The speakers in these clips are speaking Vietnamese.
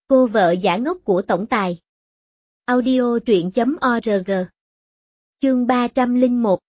Cô vợ giả ngốc của tổng tài. Audio truyện.org. Chương 301.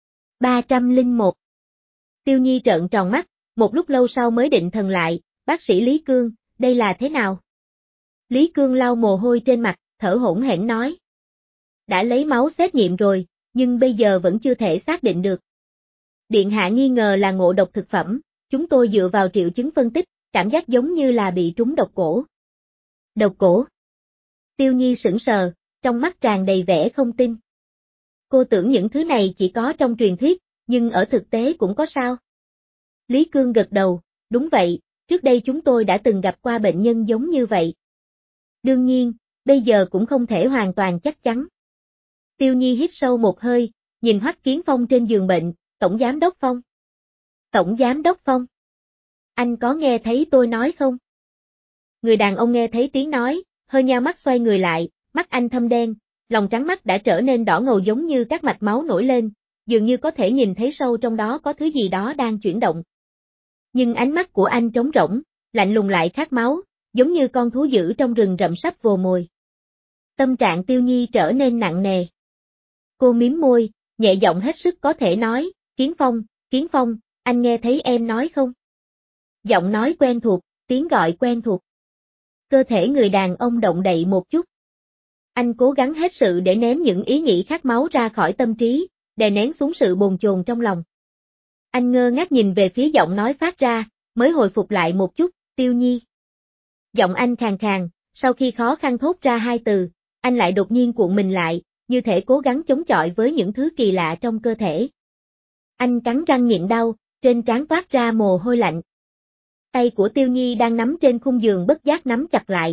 301. Tiêu Nhi trợn tròn mắt, một lúc lâu sau mới định thần lại, bác sĩ Lý Cương, đây là thế nào? Lý Cương lau mồ hôi trên mặt, thở hổn hển nói. Đã lấy máu xét nghiệm rồi, nhưng bây giờ vẫn chưa thể xác định được. Điện hạ nghi ngờ là ngộ độc thực phẩm, chúng tôi dựa vào triệu chứng phân tích, cảm giác giống như là bị trúng độc cổ. Độc cổ? Tiêu Nhi sững sờ, trong mắt tràn đầy vẻ không tin. Cô tưởng những thứ này chỉ có trong truyền thuyết, nhưng ở thực tế cũng có sao? Lý Cương gật đầu, đúng vậy, trước đây chúng tôi đã từng gặp qua bệnh nhân giống như vậy. Đương nhiên, bây giờ cũng không thể hoàn toàn chắc chắn. Tiêu Nhi hít sâu một hơi, nhìn Hoắc Kiến Phong trên giường bệnh, Tổng Giám đốc Phong. Tổng Giám đốc Phong. Anh có nghe thấy tôi nói không? Người đàn ông nghe thấy tiếng nói, hơi nheo mắt xoay người lại, mắt anh thâm đen, lòng trắng mắt đã trở nên đỏ ngầu giống như các mạch máu nổi lên, dường như có thể nhìn thấy sâu trong đó có thứ gì đó đang chuyển động. Nhưng ánh mắt của anh trống rỗng, lạnh lùng lại khát máu, giống như con thú dữ trong rừng rậm sắp vồ mồi. Tâm trạng Tiêu Nhi trở nên nặng nề. Cô mím môi, nhẹ giọng hết sức có thể nói, Kiến Phong, anh nghe thấy em nói không? Giọng nói quen thuộc, tiếng gọi quen thuộc. Cơ thể người đàn ông động đậy một chút. Anh cố gắng hết sự để ném những ý nghĩ khát máu ra khỏi tâm trí, đè nén xuống sự bồn chồn trong lòng. Anh ngơ ngác nhìn về phía giọng nói phát ra, mới hồi phục lại một chút, Tiêu Nhi. Giọng anh khàn khàn, sau khi khó khăn thốt ra hai từ, anh lại đột nhiên cuộn mình lại, như thể cố gắng chống chọi với những thứ kỳ lạ trong cơ thể. Anh cắn răng nhịn đau, trên trán toát ra mồ hôi lạnh. Tay của Tiêu Nhi đang nắm trên khung giường bất giác nắm chặt lại.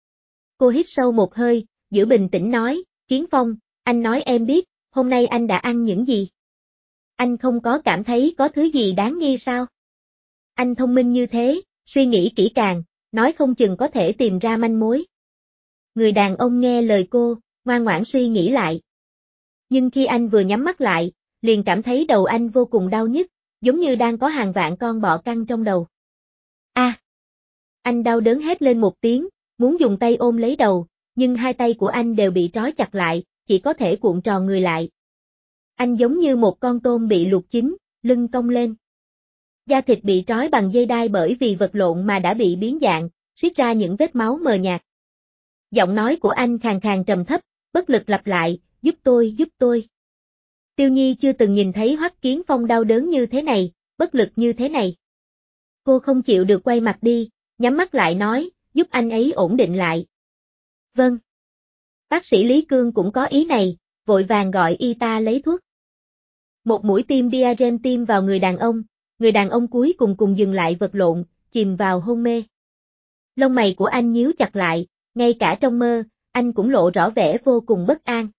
Cô hít sâu một hơi, giữ bình tĩnh nói, Kiến Phong, anh nói em biết, hôm nay anh đã ăn những gì? Anh không có cảm thấy có thứ gì đáng nghi sao? Anh thông minh như thế, suy nghĩ kỹ càng, nói không chừng có thể tìm ra manh mối. Người đàn ông nghe lời cô, ngoan ngoãn suy nghĩ lại. Nhưng khi anh vừa nhắm mắt lại, liền cảm thấy đầu anh vô cùng đau nhức, giống như đang có hàng vạn con bọ căng trong đầu. Anh đau đớn hét lên một tiếng, muốn dùng tay ôm lấy đầu, nhưng hai tay của anh đều bị trói chặt lại, chỉ có thể cuộn tròn người lại. Anh giống như một con tôm bị luộc chín, lưng cong lên. Da thịt bị trói bằng dây đai bởi vì vật lộn mà đã bị biến dạng, xiết ra những vết máu mờ nhạt. Giọng nói của anh khàn khàn trầm thấp, bất lực lặp lại, giúp tôi. Tiêu Nhi chưa từng nhìn thấy Hoắc Kiến Phong đau đớn như thế này, bất lực như thế này. Cô không chịu được quay mặt đi, nhắm mắt lại nói, giúp anh ấy ổn định lại. Vâng. Bác sĩ Lý Cương cũng có ý này, vội vàng gọi y tá lấy thuốc. Một mũi tiêm diarem tiêm vào người đàn ông cuối cùng dừng lại vật lộn, chìm vào hôn mê. Lông mày của anh nhíu chặt lại, ngay cả trong mơ, anh cũng lộ rõ vẻ vô cùng bất an.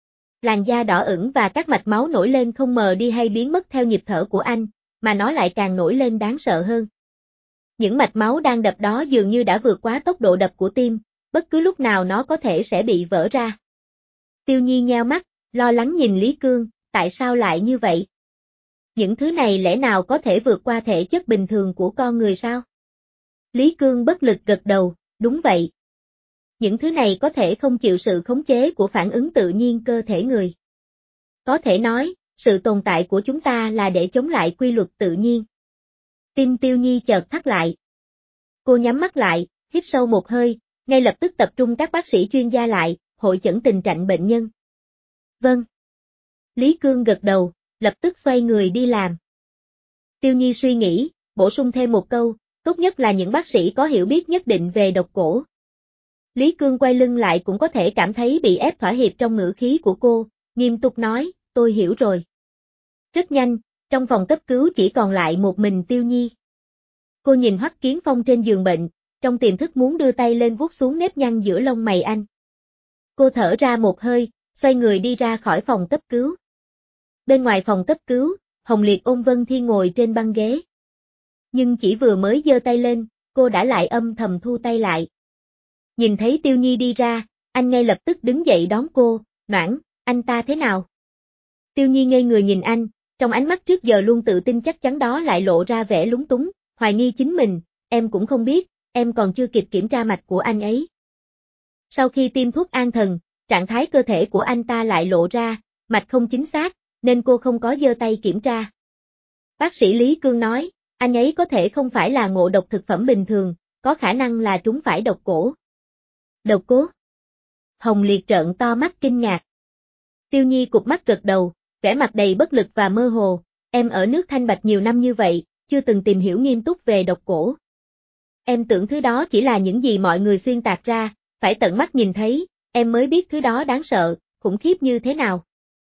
Làn da đỏ ửng và các mạch máu nổi lên không mờ đi hay biến mất theo nhịp thở của anh, mà nó lại càng nổi lên đáng sợ hơn. Những mạch máu đang đập đó dường như đã vượt quá tốc độ đập của tim, bất cứ lúc nào nó có thể sẽ bị vỡ ra. Tiêu Nhi nheo mắt, lo lắng nhìn Lý Cương, tại sao lại như vậy? Những thứ này lẽ nào có thể vượt qua thể chất bình thường của con người sao? Lý Cương bất lực gật đầu, đúng vậy. Những thứ này có thể không chịu sự khống chế của phản ứng tự nhiên cơ thể người. Có thể nói, sự tồn tại của chúng ta là để chống lại quy luật tự nhiên. Tim Tiêu Nhi chợt thắt lại. Cô nhắm mắt lại, hít sâu một hơi, ngay lập tức tập trung các bác sĩ chuyên gia lại, hội chẩn tình trạng bệnh nhân. Vâng. Lý Cương gật đầu, lập tức xoay người đi làm. Tiêu Nhi suy nghĩ, bổ sung thêm một câu, tốt nhất là những bác sĩ có hiểu biết nhất định về độc cổ. Lý Cương quay lưng lại cũng có thể cảm thấy bị ép thỏa hiệp trong ngữ khí của cô, nghiêm túc nói, tôi hiểu rồi. Rất nhanh, trong phòng cấp cứu chỉ còn lại một mình Tiêu Nhi. Cô nhìn Hoắc Kiến Phong trên giường bệnh, trong tiềm thức muốn đưa tay lên vuốt xuống nếp nhăn giữa lông mày anh. Cô thở ra một hơi, xoay người đi ra khỏi phòng cấp cứu. Bên ngoài phòng cấp cứu, Hồng Liệt ôm Vân Thiên ngồi trên băng ghế. Nhưng chỉ vừa mới giơ tay lên, cô đã lại âm thầm thu tay lại. Nhìn thấy Tiêu Nhi đi ra, anh ngay lập tức đứng dậy đón cô, Noãn, anh ta thế nào? Tiêu Nhi ngây người nhìn anh, trong ánh mắt trước giờ luôn tự tin chắc chắn đó lại lộ ra vẻ lúng túng, hoài nghi chính mình, em cũng không biết, em còn chưa kịp kiểm tra mạch của anh ấy. Sau khi tiêm thuốc an thần, trạng thái cơ thể của anh ta lại lộ ra, mạch không chính xác, nên cô không có giơ tay kiểm tra. Bác sĩ Lý Cương nói, anh ấy có thể không phải là ngộ độc thực phẩm bình thường, có khả năng là trúng phải độc cổ. Độc cổ? Hồng Liệt trợn to mắt kinh ngạc. Tiêu Nhi cụp mắt gật đầu, vẻ mặt đầy bất lực và mơ hồ, em ở nước Thanh Bạch nhiều năm như vậy, chưa từng tìm hiểu nghiêm túc về độc cổ. Em tưởng thứ đó chỉ là những gì mọi người xuyên tạc ra, phải tận mắt nhìn thấy, em mới biết thứ đó đáng sợ, khủng khiếp như thế nào.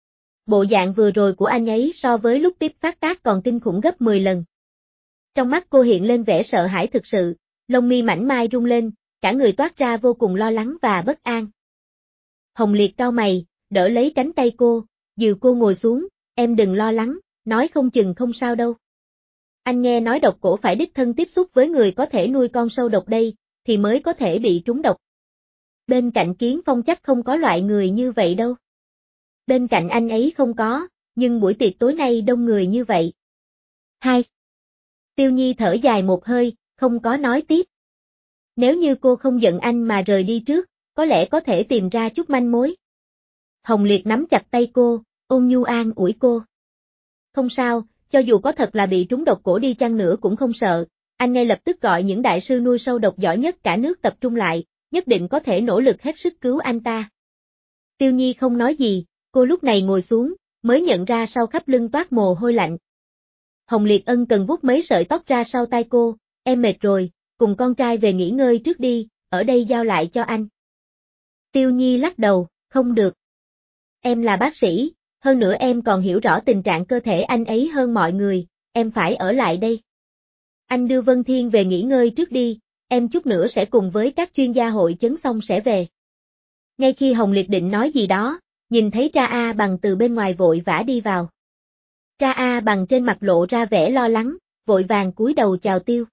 Bộ dạng vừa rồi của anh ấy so với lúc tiếp phát tác còn kinh khủng gấp 10 lần. Trong mắt cô hiện lên vẻ sợ hãi thực sự, lông mi mảnh mai rung lên, cả người toát ra vô cùng lo lắng và bất an. Hồng Liệt cau mày, đỡ lấy cánh tay cô, dìu cô ngồi xuống, em đừng lo lắng, nói không chừng không sao đâu. Anh nghe nói độc cổ phải đích thân tiếp xúc với người có thể nuôi con sâu độc đây, thì mới có thể bị trúng độc. Bên cạnh Kiến Phong chắc không có loại người như vậy đâu. Bên cạnh anh ấy không có, nhưng buổi tiệc tối nay đông người như vậy. 2. Tiêu Nhi thở dài một hơi, không có nói tiếp. Nếu như cô không giận anh mà rời đi trước, có lẽ có thể tìm ra chút manh mối. Hồng Liệt nắm chặt tay cô, ôn nhu an ủi cô. Không sao, cho dù có thật là bị trúng độc cổ đi chăng nữa cũng không sợ, anh ngay lập tức gọi những đại sư nuôi sâu độc giỏi nhất cả nước tập trung lại, nhất định có thể nỗ lực hết sức cứu anh ta. Tiêu Nhi không nói gì, cô lúc này ngồi xuống, mới nhận ra sau khắp lưng toát mồ hôi lạnh. Hồng Liệt ân cần vuốt mấy sợi tóc ra sau tai cô, em mệt rồi, cùng con trai về nghỉ ngơi trước đi, ở đây giao lại cho anh. Tiêu Nhi lắc đầu, không được. Em là bác sĩ, hơn nữa em còn hiểu rõ tình trạng cơ thể anh ấy hơn mọi người, em phải ở lại đây. Anh đưa Vân Thiên về nghỉ ngơi trước đi, em chút nữa sẽ cùng với các chuyên gia hội chấn xong sẽ về. Ngay khi Hồng Liệt định nói gì đó, nhìn thấy Tra A Bằng từ bên ngoài vội vã đi vào. Tra A Bằng trên mặt lộ ra vẻ lo lắng, vội vàng cúi đầu chào Tiêu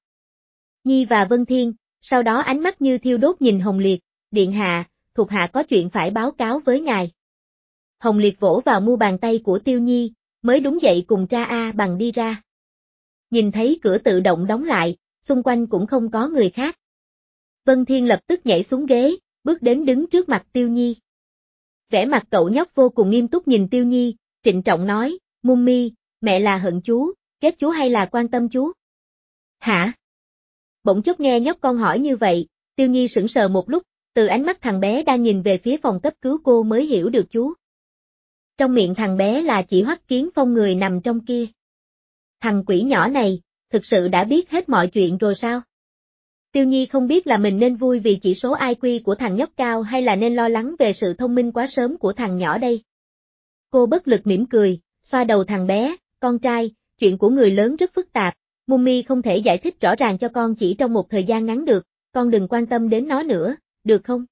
Nhi và Vân Thiên, sau đó ánh mắt như thiêu đốt nhìn Hồng Liệt, điện hạ, thuộc hạ có chuyện phải báo cáo với ngài. Hồng Liệt vỗ vào mu bàn tay của Tiêu Nhi, mới đúng dậy cùng Tra A Bằng đi ra. Nhìn thấy cửa tự động đóng lại, xung quanh cũng không có người khác. Vân Thiên lập tức nhảy xuống ghế, bước đến đứng trước mặt Tiêu Nhi. Vẻ mặt cậu nhóc vô cùng nghiêm túc nhìn Tiêu Nhi, trịnh trọng nói, Mummy, mẹ là hận chú, ghét chú hay là quan tâm chú? Hả? Bỗng chốc nghe nhóc con hỏi như vậy, Tiêu Nhi sững sờ một lúc, từ ánh mắt thằng bé đang nhìn về phía phòng cấp cứu cô mới hiểu được chú. Trong miệng thằng bé là chỉ Hoắc Kiến Phong người nằm trong kia. Thằng quỷ nhỏ này, thực sự đã biết hết mọi chuyện rồi sao? Tiêu Nhi không biết là mình nên vui vì chỉ số IQ của thằng nhóc cao hay là nên lo lắng về sự thông minh quá sớm của thằng nhỏ đây. Cô bất lực mỉm cười, xoa đầu thằng bé, con trai, chuyện của người lớn rất phức tạp, Mummy không thể giải thích rõ ràng cho con chỉ trong một thời gian ngắn được, con đừng quan tâm đến nó nữa, được không?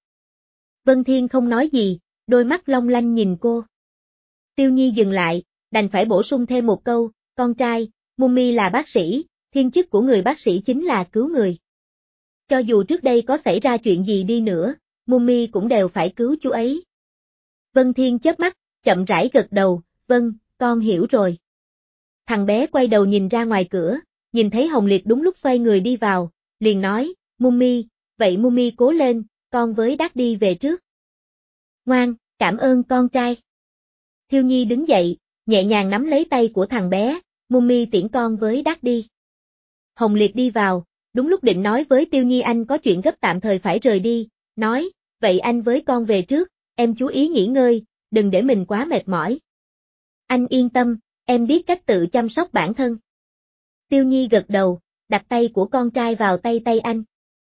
Vân Thiên không nói gì, đôi mắt long lanh nhìn cô. Tiêu Nhi dừng lại, đành phải bổ sung thêm một câu, con trai, Mummy là bác sĩ, thiên chức của người bác sĩ chính là cứu người. Cho dù trước đây có xảy ra chuyện gì đi nữa, Mummy cũng đều phải cứu chú ấy. Vân Thiên chớp mắt, chậm rãi gật đầu, vâng, con hiểu rồi. Thằng bé quay đầu nhìn ra ngoài cửa, nhìn thấy Hồng Liệt đúng lúc xoay người đi vào, liền nói, Mummy, vậy Mummy cố lên, con với Daddy về trước. Ngoan, cảm ơn con trai. Thiêu Nhi đứng dậy, nhẹ nhàng nắm lấy tay của thằng bé, Mummy tiễn con với Daddy. Hồng Liệt đi vào, đúng lúc định nói với Tiêu Nhi anh có chuyện gấp tạm thời phải rời đi, nói, vậy anh với con về trước, em chú ý nghỉ ngơi, đừng để mình quá mệt mỏi. Anh yên tâm, em biết cách tự chăm sóc bản thân. Tiêu Nhi gật đầu, đặt tay của con trai vào tay anh.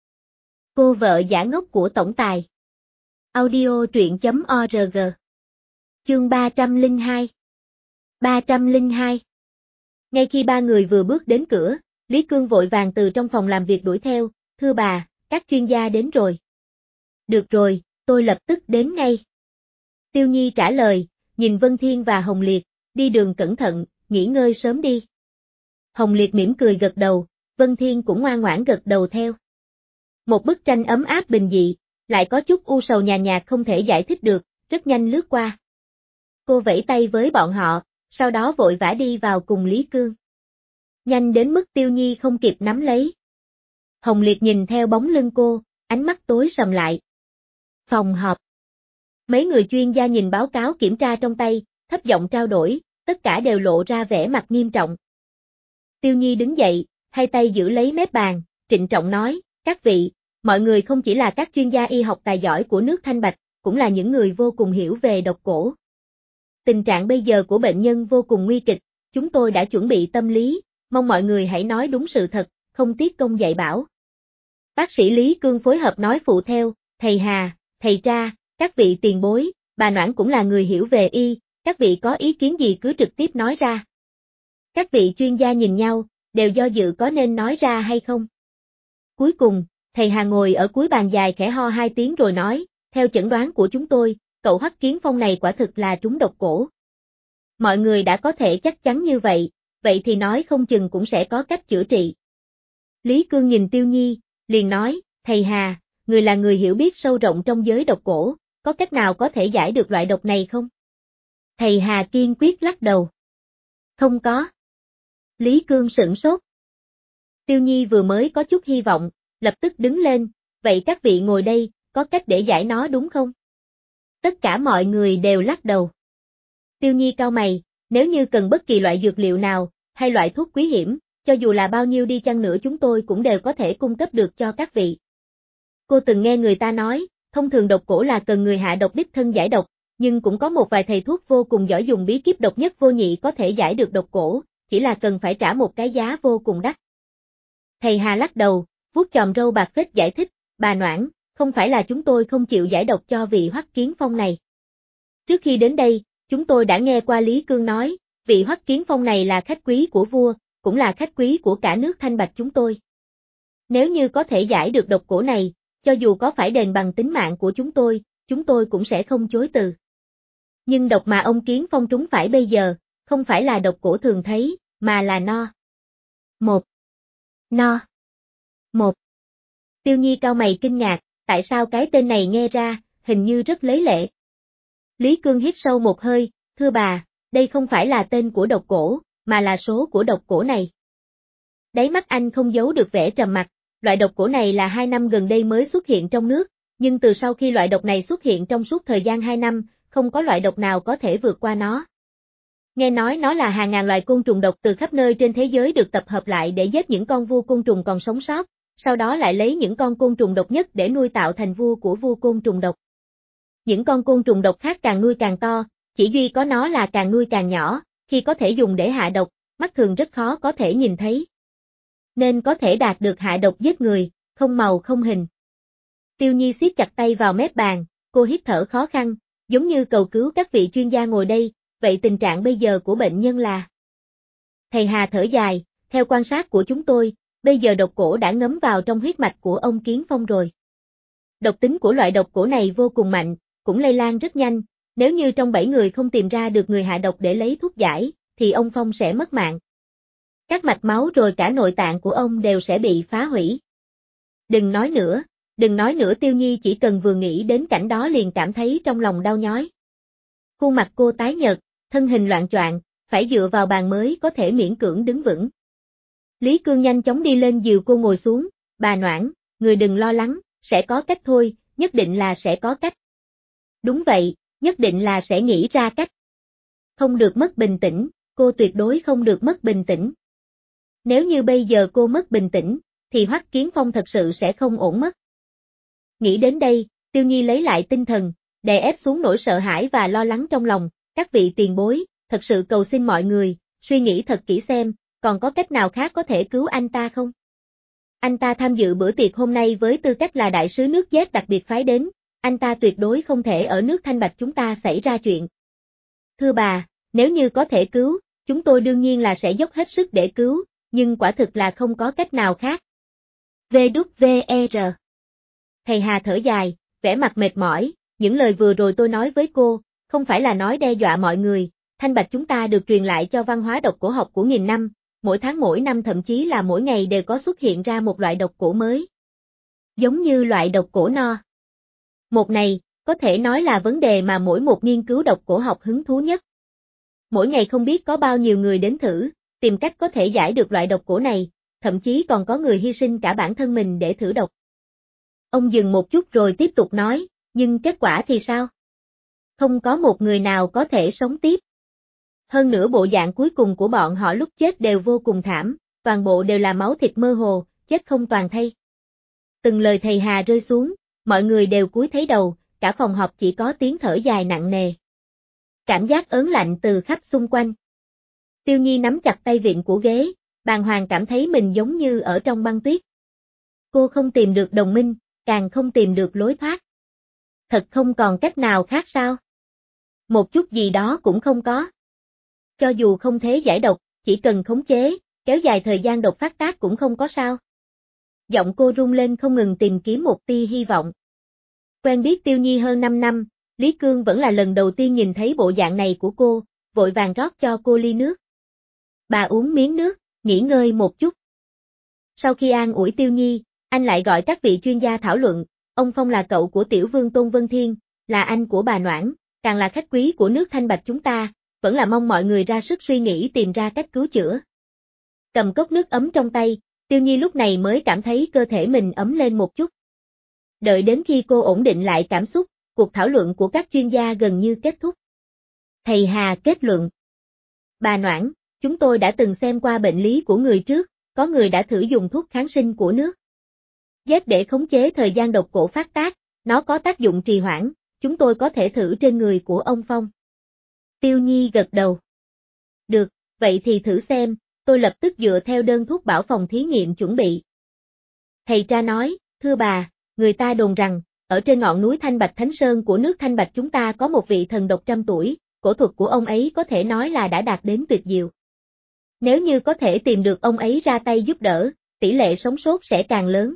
Cô vợ giả ngốc của tổng tài. Audio truyện.org. Chương 302. 302. Ngay khi ba người vừa bước đến cửa, Lý Cương vội vàng từ trong phòng làm việc đuổi theo, thưa bà, các chuyên gia đến rồi. Được rồi, tôi lập tức đến ngay. Tiêu Nhi trả lời, nhìn Vân Thiên và Hồng Liệt, đi đường cẩn thận, nghỉ ngơi sớm đi. Hồng Liệt mỉm cười gật đầu, Vân Thiên cũng ngoan ngoãn gật đầu theo. Một bức tranh ấm áp bình dị, lại có chút u sầu nhàn nhạt không thể giải thích được, rất nhanh lướt qua. Cô vẫy tay với bọn họ, sau đó vội vã đi vào cùng Lý Cương. Nhanh đến mức Tiêu Nhi không kịp nắm lấy. Hồng Liệt nhìn theo bóng lưng cô, ánh mắt tối sầm lại. Phòng họp. Mấy người chuyên gia nhìn báo cáo kiểm tra trong tay, thấp giọng trao đổi, tất cả đều lộ ra vẻ mặt nghiêm trọng. Tiêu Nhi đứng dậy, hai tay giữ lấy mép bàn, trịnh trọng nói, các vị, mọi người không chỉ là các chuyên gia y học tài giỏi của nước Thanh Bạch, cũng là những người vô cùng hiểu về độc cổ. Tình trạng bây giờ của bệnh nhân vô cùng nguy kịch, chúng tôi đã chuẩn bị tâm lý, mong mọi người hãy nói đúng sự thật, không tiếc công dạy bảo. Bác sĩ Lý Cương phối hợp nói phụ theo, thầy Hà, thầy Tra, các vị tiền bối, bà Noãn cũng là người hiểu về y, các vị có ý kiến gì cứ trực tiếp nói ra. Các vị chuyên gia nhìn nhau, đều do dự có nên nói ra hay không. Cuối cùng, thầy Hà ngồi ở cuối bàn dài khẽ ho 2 tiếng rồi nói, theo chẩn đoán của chúng tôi, cậu Hoắc Kiến Phong này quả thực là trúng độc cổ. Mọi người đã có thể chắc chắn như vậy, vậy thì nói không chừng cũng sẽ có cách chữa trị. Lý Cương nhìn Tiêu Nhi, liền nói, thầy Hà, người là người hiểu biết sâu rộng trong giới độc cổ, có cách nào có thể giải được loại độc này không? Thầy Hà kiên quyết lắc đầu. Không có. Lý Cương sửng sốt. Tiêu Nhi vừa mới có chút hy vọng, lập tức đứng lên, vậy các vị ngồi đây, có cách để giải nó đúng không? Tất cả mọi người đều lắc đầu. Tiêu Nhi cau mày, nếu như cần bất kỳ loại dược liệu nào, hay loại thuốc quý hiểm, cho dù là bao nhiêu đi chăng nữa chúng tôi cũng đều có thể cung cấp được cho các vị. Cô từng nghe người ta nói, thông thường độc cổ là cần người hạ độc đích thân giải độc, nhưng cũng có một vài thầy thuốc vô cùng giỏi dùng bí kíp độc nhất vô nhị có thể giải được độc cổ, chỉ là cần phải trả một cái giá vô cùng đắt. Thầy Hà lắc đầu, vuốt chòm râu bạc phết giải thích, bà Noãn, không phải là chúng tôi không chịu giải độc cho vị Hoắc Kiến Phong này. Trước khi đến đây, chúng tôi đã nghe qua Lý Cương nói, vị Hoắc Kiến Phong này là khách quý của vua, cũng là khách quý của cả nước Thanh Bạch chúng tôi. Nếu như có thể giải được độc cổ này, cho dù có phải đền bằng tính mạng của chúng tôi cũng sẽ không chối từ. Nhưng độc mà ông Kiến Phong trúng phải bây giờ, không phải là độc cổ thường thấy, mà là no. No. Tiêu Nhi cau mày kinh ngạc, tại sao cái tên này nghe ra, hình như rất lấy lệ. Lý Cương hít sâu một hơi, thưa bà, đây không phải là tên của độc cổ, mà là số của độc cổ này. Đáy mắt anh không giấu được vẻ trầm mặc, loại độc cổ này là 2 năm gần đây mới xuất hiện trong nước, nhưng từ sau khi loại độc này xuất hiện trong suốt thời gian 2 năm, không có loại độc nào có thể vượt qua nó. Nghe nói nó là hàng ngàn loài côn trùng độc từ khắp nơi trên thế giới được tập hợp lại để giết những con vua côn trùng còn sống sót, sau đó lại lấy những con côn trùng độc nhất để nuôi tạo thành vua của vua côn trùng độc. Những con côn trùng độc khác càng nuôi càng to, chỉ duy có nó là càng nuôi càng nhỏ, khi có thể dùng để hạ độc, mắt thường rất khó có thể nhìn thấy. Nên có thể đạt được hạ độc giết người, không màu không hình. Tiêu Nhi siết chặt tay vào mép bàn, cô hít thở khó khăn, giống như cầu cứu các vị chuyên gia ngồi đây, vậy tình trạng bây giờ của bệnh nhân là? Thầy Hà thở dài, theo quan sát của chúng tôi, bây giờ độc cổ đã ngấm vào trong huyết mạch của ông Kiến Phong rồi. Độc tính của loại độc cổ này vô cùng mạnh, cũng lây lan rất nhanh, nếu như trong 7 người không tìm ra được người hạ độc để lấy thuốc giải, thì ông Phong sẽ mất mạng. Các mạch máu rồi cả nội tạng của ông đều sẽ bị phá hủy. Đừng nói nữa Tiêu Nhi chỉ cần vừa nghĩ đến cảnh đó liền cảm thấy trong lòng đau nhói. Khuôn mặt cô tái nhợt, thân hình loạng choạng, phải dựa vào bàn mới có thể miễn cưỡng đứng vững. Lý Cương nhanh chóng đi lên dìu cô ngồi xuống, bà Noãn, người đừng lo lắng, sẽ có cách thôi, nhất định là sẽ có cách. Đúng vậy, nhất định là sẽ nghĩ ra cách. Không được mất bình tĩnh, cô tuyệt đối không được mất bình tĩnh. Nếu như bây giờ cô mất bình tĩnh, thì Hoắc Kiến Phong thật sự sẽ không ổn mất. Nghĩ đến đây, Tiêu Nhi lấy lại tinh thần, đè ép xuống nỗi sợ hãi và lo lắng trong lòng, các vị tiền bối, thật sự cầu xin mọi người, suy nghĩ thật kỹ xem, còn có cách nào khác có thể cứu anh ta không? Anh ta tham dự bữa tiệc hôm nay với tư cách là đại sứ nước Z đặc biệt phái đến, anh ta tuyệt đối không thể ở nước Thanh Bạch chúng ta xảy ra chuyện. Thưa bà, nếu như có thể cứu, chúng tôi đương nhiên là sẽ dốc hết sức để cứu, nhưng quả thực là không có cách nào khác. VWR. Thầy Hà thở dài, vẻ mặt mệt mỏi, những lời vừa rồi tôi nói với cô, không phải là nói đe dọa mọi người, Thanh Bạch chúng ta được truyền lại cho văn hóa độc cổ học của nghìn năm, mỗi tháng mỗi năm thậm chí là mỗi ngày đều có xuất hiện ra một loại độc cổ mới. Giống như loại độc cổ no. Một này, có thể nói là vấn đề mà mỗi một nghiên cứu độc cổ học hứng thú nhất. Mỗi ngày không biết có bao nhiêu người đến thử, tìm cách có thể giải được loại độc cổ này, thậm chí còn có người hy sinh cả bản thân mình để thử độc. Ông dừng một chút rồi tiếp tục nói, nhưng kết quả thì sao? Không có một người nào có thể sống tiếp. Hơn nữa bộ dạng cuối cùng của bọn họ lúc chết đều vô cùng thảm, toàn bộ đều là máu thịt mơ hồ, chết không toàn thây. Từng lời thầy Hà rơi xuống, mọi người đều cúi thấy đầu, cả phòng họp chỉ có tiếng thở dài nặng nề. Cảm giác ớn lạnh từ khắp xung quanh. Tiêu Nhi nắm chặt tay vịn của ghế, bàng hoàng cảm thấy mình giống như ở trong băng tuyết. Cô không tìm được đồng minh, càng không tìm được lối thoát. Thật không còn cách nào khác sao? Một chút gì đó cũng không có. Cho dù không thể giải độc, chỉ cần khống chế, kéo dài thời gian độc phát tác cũng không có sao. Giọng cô rung lên không ngừng tìm kiếm một tia hy vọng. Quen biết Tiêu Nhi hơn 5 năm, Lý Cương vẫn là lần đầu tiên nhìn thấy bộ dạng này của cô, vội vàng rót cho cô ly nước. Bà uống miếng nước, nghỉ ngơi một chút. Sau khi an ủi Tiêu Nhi, anh lại gọi các vị chuyên gia thảo luận, ông Phong là cậu của Tiểu Vương Tôn Vân Thiên, là anh của bà Noãn, càng là khách quý của nước Thanh Bạch chúng ta, vẫn là mong mọi người ra sức suy nghĩ tìm ra cách cứu chữa. Cầm cốc nước ấm trong tay, Tiêu Nhi lúc này mới cảm thấy cơ thể mình ấm lên một chút. Đợi đến khi cô ổn định lại cảm xúc, cuộc thảo luận của các chuyên gia gần như kết thúc. Thầy Hà kết luận. Bà Noãn, chúng tôi đã từng xem qua bệnh lý của người trước, có người đã thử dùng thuốc kháng sinh của nước Z để khống chế thời gian độc cổ phát tác, nó có tác dụng trì hoãn, chúng tôi có thể thử trên người của ông Phong. Tiêu Nhi gật đầu. Được, vậy thì thử xem, tôi lập tức dựa theo đơn thuốc bảo phòng thí nghiệm chuẩn bị. Thầy Tra nói, thưa bà, người ta đồn rằng, ở trên ngọn núi Thanh Bạch Thánh Sơn của nước Thanh Bạch chúng ta có một vị thần độc 100 tuổi, cổ thuật của ông ấy có thể nói là đã đạt đến tuyệt diệu. Nếu như có thể tìm được ông ấy ra tay giúp đỡ, tỷ lệ sống sót sẽ càng lớn.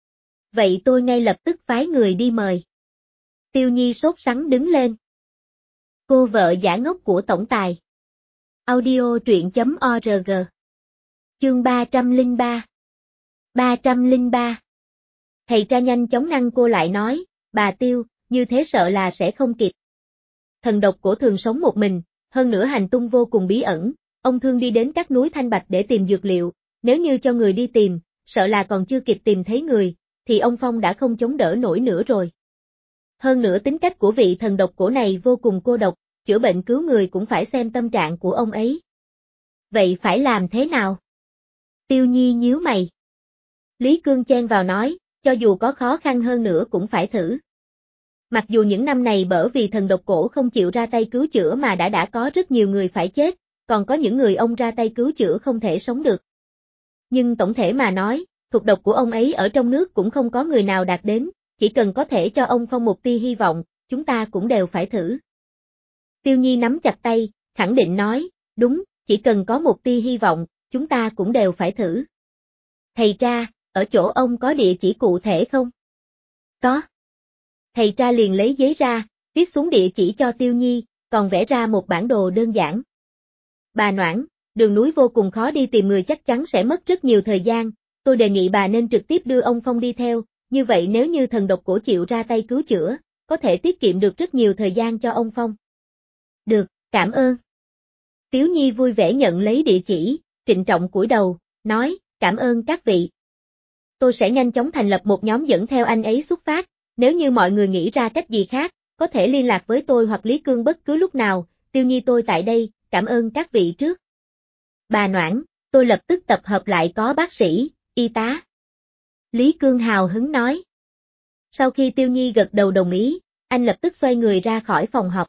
Vậy tôi ngay lập tức phái người đi mời. Tiêu Nhi sốt sắng đứng lên. Cô vợ giả ngốc của tổng tài. Audio truyện.org. Chương 303. 303. Thầy Tra nhanh chóng ngăn cô lại nói, bà Tiêu, như thế sợ là sẽ không kịp. Thần độc cổ thường sống một mình, hơn nữa hành tung vô cùng bí ẩn, ông thường đi đến các núi Thanh Bạch để tìm dược liệu, nếu như cho người đi tìm, sợ là còn chưa kịp tìm thấy người, thì ông Phong đã không chống đỡ nổi nữa rồi. Hơn nữa tính cách của vị thần độc cổ này vô cùng cô độc, chữa bệnh cứu người cũng phải xem tâm trạng của ông ấy. Vậy phải làm thế nào? Tiêu Nhi nhíu mày. Lý Cương chen vào nói, cho dù có khó khăn hơn nữa cũng phải thử. Mặc dù những năm này bởi vì thần độc cổ không chịu ra tay cứu chữa mà đã có rất nhiều người phải chết, còn có những người ông ra tay cứu chữa không thể sống được. Nhưng tổng thể mà nói, thuật độc của ông ấy ở trong nước cũng không có người nào đạt đến, chỉ cần có thể cho ông Phong một tia hy vọng, chúng ta cũng đều phải thử. Tiêu Nhi nắm chặt tay, khẳng định nói, đúng, chỉ cần có một tia hy vọng, chúng ta cũng đều phải thử. Thầy Tra, ở chỗ ông có địa chỉ cụ thể không? Có. Thầy Tra liền lấy giấy ra, viết xuống địa chỉ cho Tiêu Nhi, còn vẽ ra một bản đồ đơn giản. Bà Noãn, đường núi vô cùng khó đi tìm người chắc chắn sẽ mất rất nhiều thời gian, tôi đề nghị bà nên trực tiếp đưa ông Phong đi theo, như vậy nếu như thần độc cổ chịu ra tay cứu chữa, có thể tiết kiệm được rất nhiều thời gian cho ông Phong. Được, cảm ơn. Tiếu Nhi vui vẻ nhận lấy địa chỉ, trịnh trọng cúi đầu, nói, cảm ơn các vị. Tôi sẽ nhanh chóng thành lập một nhóm dẫn theo anh ấy xuất phát, nếu như mọi người nghĩ ra cách gì khác, có thể liên lạc với tôi hoặc Lý Cương bất cứ lúc nào, Tiêu Nhi tôi tại đây, cảm ơn các vị trước. Bà Noãn, tôi lập tức tập hợp lại có bác sĩ, y tá. Lý Cương hào hứng nói. Sau khi Tiêu Nhi gật đầu đồng ý, anh lập tức xoay người ra khỏi phòng họp.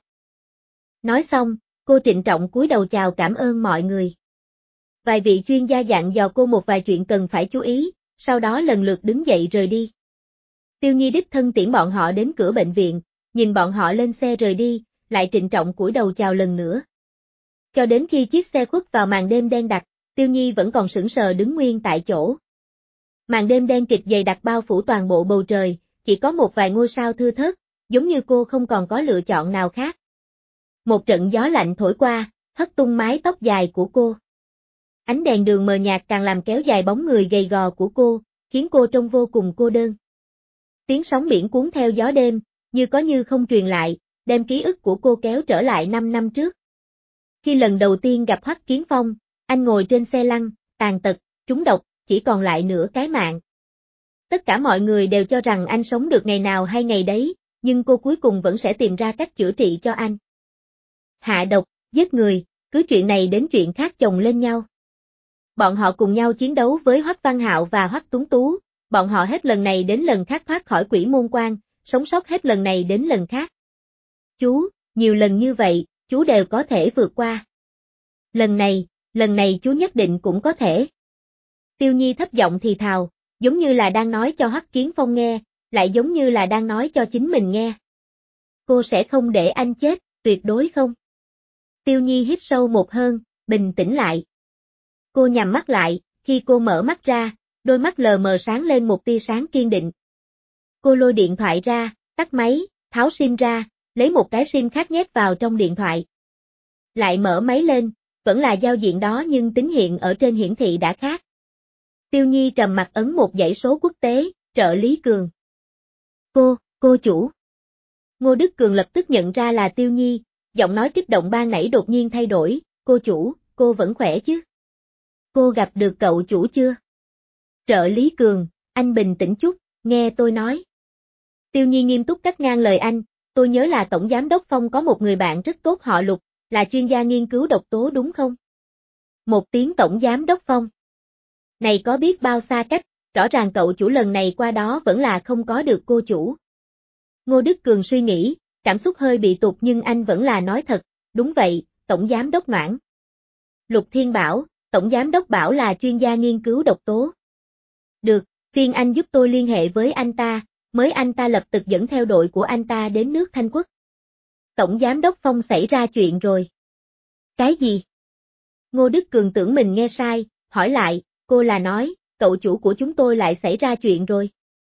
Nói xong, cô trịnh trọng cúi đầu chào cảm ơn mọi người. Vài vị chuyên gia dặn dò cô một vài chuyện cần phải chú ý, sau đó lần lượt đứng dậy rời đi. Tiêu Nhi đích thân tiễn bọn họ đến cửa bệnh viện, nhìn bọn họ lên xe rời đi, lại trịnh trọng cúi đầu chào lần nữa. Cho đến khi chiếc xe khuất vào màn đêm đen đặc, Tiêu Nhi vẫn còn sững sờ đứng nguyên tại chỗ. Màn đêm đen kịt dày đặc bao phủ toàn bộ bầu trời, chỉ có một vài ngôi sao thưa thớt, giống như cô không còn có lựa chọn nào khác. Một trận gió lạnh thổi qua, hất tung mái tóc dài của cô. Ánh đèn đường mờ nhạt càng làm kéo dài bóng người gầy gò của cô, khiến cô trông vô cùng cô đơn. Tiếng sóng biển cuốn theo gió đêm, như có như không truyền lại, đem ký ức của cô kéo trở lại 5 năm trước. Khi lần đầu tiên gặp Hoắc Kiến Phong, anh ngồi trên xe lăn, tàn tật, trúng độc, chỉ còn lại nửa cái mạng. Tất cả mọi người đều cho rằng anh sống được ngày nào hay ngày đấy, nhưng cô cuối cùng vẫn sẽ tìm ra cách chữa trị cho anh. Hạ độc, giết người, cứ chuyện này đến chuyện khác chồng lên nhau. Bọn họ cùng nhau chiến đấu với Hoắc Văn Hạo và Hoắc Tuấn Tú, bọn họ hết lần này đến lần khác thoát khỏi quỷ môn quan, sống sót hết lần này đến lần khác. Chú, nhiều lần như vậy, chú đều có thể vượt qua. Lần này chú nhất định cũng có thể. Tiêu Nhi thấp giọng thì thào, giống như là đang nói cho Hoắc Kiến Phong nghe, lại giống như là đang nói cho chính mình nghe. Cô sẽ không để anh chết, tuyệt đối không. Tiêu Nhi hít sâu một hơi, bình tĩnh lại. Cô nhắm mắt lại, khi cô mở mắt ra, đôi mắt lờ mờ sáng lên một tia sáng kiên định. Cô lôi điện thoại ra, tắt máy, tháo sim ra, lấy một cái sim khác nhét vào trong điện thoại. Lại mở máy lên, vẫn là giao diện đó nhưng tín hiệu ở trên hiển thị đã khác. Tiêu Nhi trầm mặt ấn một dãy số quốc tế, trợ lý Cường. Cô chủ. Ngô Đức Cường lập tức nhận ra là Tiêu Nhi, giọng nói kích động ban nãy đột nhiên thay đổi, cô chủ, cô vẫn khỏe chứ? Cô gặp được cậu chủ chưa? Trợ lý Cường, anh bình tĩnh chút, nghe tôi nói. Tiêu Nhi nghiêm túc cắt ngang lời anh, tôi nhớ là Tổng Giám đốc Phong có một người bạn rất tốt họ Lục, là chuyên gia nghiên cứu độc tố đúng không? Một tiếng Tổng Giám đốc Phong. Này có biết bao xa cách, rõ ràng cậu chủ lần này qua đó vẫn là không có được cô chủ. Ngô Đức Cường suy nghĩ, cảm xúc hơi bị tụt nhưng anh vẫn là nói thật, đúng vậy, Tổng Giám đốc Noãn. Lục Thiên bảo, Tổng Giám đốc bảo là chuyên gia nghiên cứu độc tố. Được, phiền anh giúp tôi liên hệ với anh ta, mới anh ta lập tức dẫn theo đội của anh ta đến nước Thanh Quốc. Tổng Giám đốc Phong xảy ra chuyện rồi. Cái gì? Ngô Đức Cường tưởng mình nghe sai, hỏi lại, cô là nói, cậu chủ của chúng tôi lại xảy ra chuyện rồi.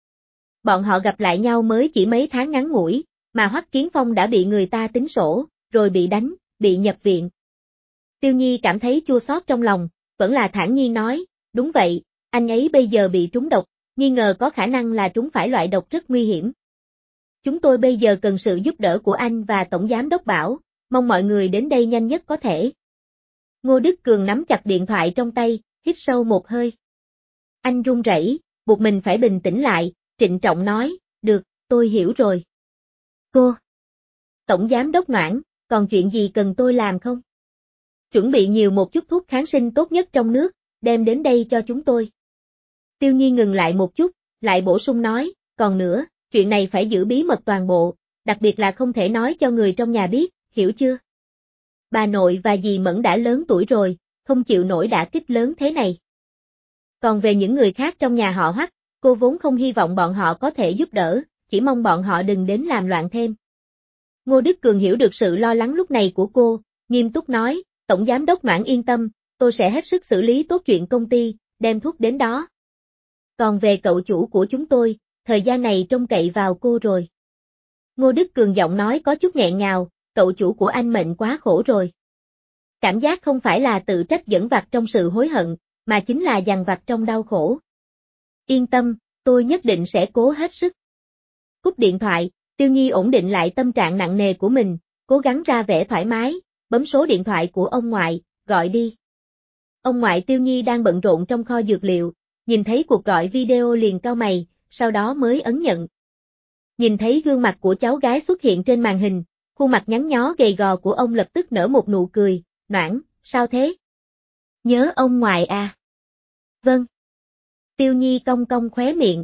Bọn họ gặp lại nhau mới chỉ mấy tháng ngắn ngủi, mà Hoắc Kiến Phong đã bị người ta tính sổ, rồi bị đánh, bị nhập viện. Tiêu Nhi cảm thấy chua xót trong lòng, vẫn là thản nhiên nói, đúng vậy, anh ấy bây giờ bị trúng độc, nghi ngờ có khả năng là trúng phải loại độc rất nguy hiểm. Chúng tôi bây giờ cần sự giúp đỡ của anh và Tổng Giám đốc Bảo, mong mọi người đến đây nhanh nhất có thể. Ngô Đức Cường nắm chặt điện thoại trong tay, hít sâu một hơi. Anh run rẩy, buộc mình phải bình tĩnh lại, trịnh trọng nói, được, tôi hiểu rồi. Cô. Tổng Giám đốc Noãn, còn chuyện gì cần tôi làm không? Chuẩn bị nhiều một chút thuốc kháng sinh tốt nhất trong nước, đem đến đây cho chúng tôi. Tiêu Nhi ngừng lại một chút, lại bổ sung nói, còn nữa, chuyện này phải giữ bí mật toàn bộ, đặc biệt là không thể nói cho người trong nhà biết, hiểu chưa? Bà nội và dì Mẫn đã lớn tuổi rồi, không chịu nổi đả kích lớn thế này. Còn về những người khác trong nhà họ Hoắc, cô vốn không hy vọng bọn họ có thể giúp đỡ, chỉ mong bọn họ đừng đến làm loạn thêm. Ngô Đức Cường hiểu được sự lo lắng lúc này của cô, nghiêm túc nói, Tổng Giám đốc Noãn yên tâm, tôi sẽ hết sức xử lý tốt chuyện công ty, đem thuốc đến đó. Còn về cậu chủ của chúng tôi, thời gian này trông cậy vào cô rồi. Ngô Đức Cường giọng nói có chút nghẹn ngào, cậu chủ của anh mệnh quá khổ rồi. Cảm giác không phải là tự trách dẫn vặt trong sự hối hận, mà chính là dằn vặt trong đau khổ. Yên tâm, tôi nhất định sẽ cố hết sức. Cúp điện thoại, Tiêu Nhi ổn định lại tâm trạng nặng nề của mình, cố gắng ra vẻ thoải mái, bấm số điện thoại của ông ngoại, gọi đi. Ông ngoại Tiêu Nhi đang bận rộn trong kho dược liệu, nhìn thấy cuộc gọi video liền cau mày, sau đó mới ấn nhận. Nhìn thấy gương mặt của cháu gái xuất hiện trên màn hình, khuôn mặt nhắn nhó gầy gò của ông lập tức nở một nụ cười, Noãn, sao thế? Nhớ ông ngoại à? Vâng. Tiêu Nhi cong cong khóe miệng.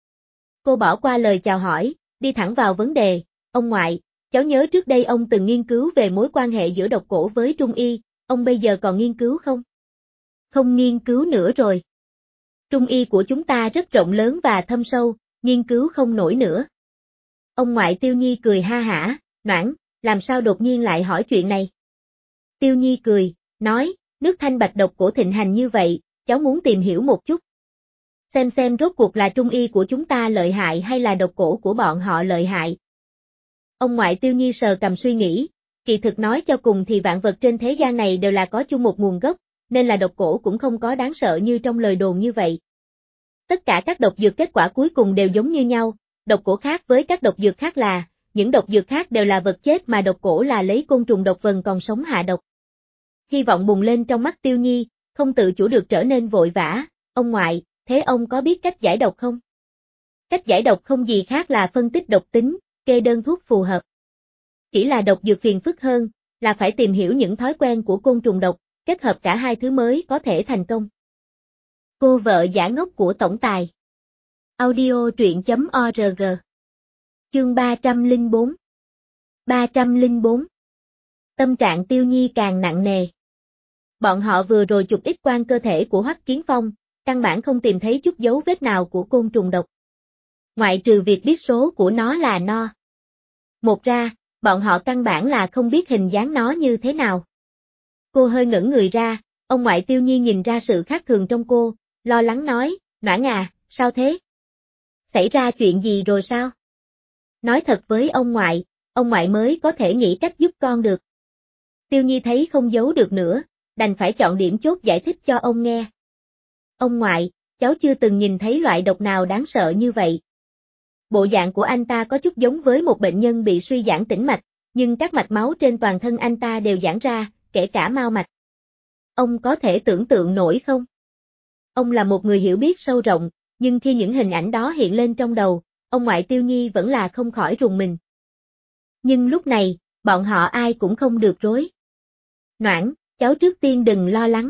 Cô bỏ qua lời chào hỏi, đi thẳng vào vấn đề, ông ngoại, cháu nhớ trước đây ông từng nghiên cứu về mối quan hệ giữa độc cổ với Trung Y, ông bây giờ còn nghiên cứu không? Không nghiên cứu nữa rồi. Trung Y của chúng ta rất rộng lớn và thâm sâu, nghiên cứu không nổi nữa. Ông ngoại Tiêu Nhi cười ha hả, Noãn, làm sao đột nhiên lại hỏi chuyện này? Tiêu Nhi cười, nói, nước Thanh Bạch độc cổ thịnh hành như vậy, cháu muốn tìm hiểu một chút. Xem rốt cuộc là Trung Y của chúng ta lợi hại hay là độc cổ của bọn họ lợi hại. Ông ngoại Tiêu Nhi sờ cầm suy nghĩ, kỳ thực nói cho cùng thì vạn vật trên thế gian này đều là có chung một nguồn gốc, nên là độc cổ cũng không có đáng sợ như trong lời đồn như vậy. Tất cả các độc dược kết quả cuối cùng đều giống như nhau, độc cổ khác với các độc dược khác là, những độc dược khác đều là vật chết mà độc cổ là lấy côn trùng độc vần còn sống hạ độc. Hy vọng bùng lên trong mắt Tiêu Nhi, không tự chủ được trở nên vội vã, ông ngoại, thế ông có biết cách giải độc không? Cách giải độc không gì khác là phân tích độc tính, kê đơn thuốc phù hợp. Chỉ là độc dược phiền phức hơn, là phải tìm hiểu những thói quen của côn trùng độc, kết hợp cả hai thứ mới có thể thành công. Cô vợ giả ngốc của tổng tài. Audio truyện.org. Chương 304. 304. Tâm trạng Tiêu Nhi càng nặng nề. Bọn họ vừa rồi chụp X quang cơ thể của Hoắc Kiến Phong, căn bản không tìm thấy chút dấu vết nào của côn trùng độc. Ngoại trừ việc biết số của nó là No. Một ra, bọn họ căn bản là không biết hình dáng nó như thế nào. Cô hơi ngẩn người ra, ông ngoại Tiêu Nhi nhìn ra sự khác thường trong cô, lo lắng nói, Noãn à, sao thế? Xảy ra chuyện gì rồi sao? Nói thật với ông ngoại mới có thể nghĩ cách giúp con được. Tiêu Nhi thấy không giấu được nữa, đành phải chọn điểm chốt giải thích cho ông nghe. Ông ngoại, cháu chưa từng nhìn thấy loại độc nào đáng sợ như vậy. Bộ dạng của anh ta có chút giống với một bệnh nhân bị suy giãn tĩnh mạch, nhưng các mạch máu trên toàn thân anh ta đều giãn ra, kể cả mao mạch. Ông có thể tưởng tượng nổi không? Ông là một người hiểu biết sâu rộng, nhưng khi những hình ảnh đó hiện lên trong đầu, ông ngoại Tiêu Nhi vẫn là không khỏi rùng mình. Nhưng lúc này, bọn họ ai cũng không được rối. Noãn, cháu trước tiên đừng lo lắng.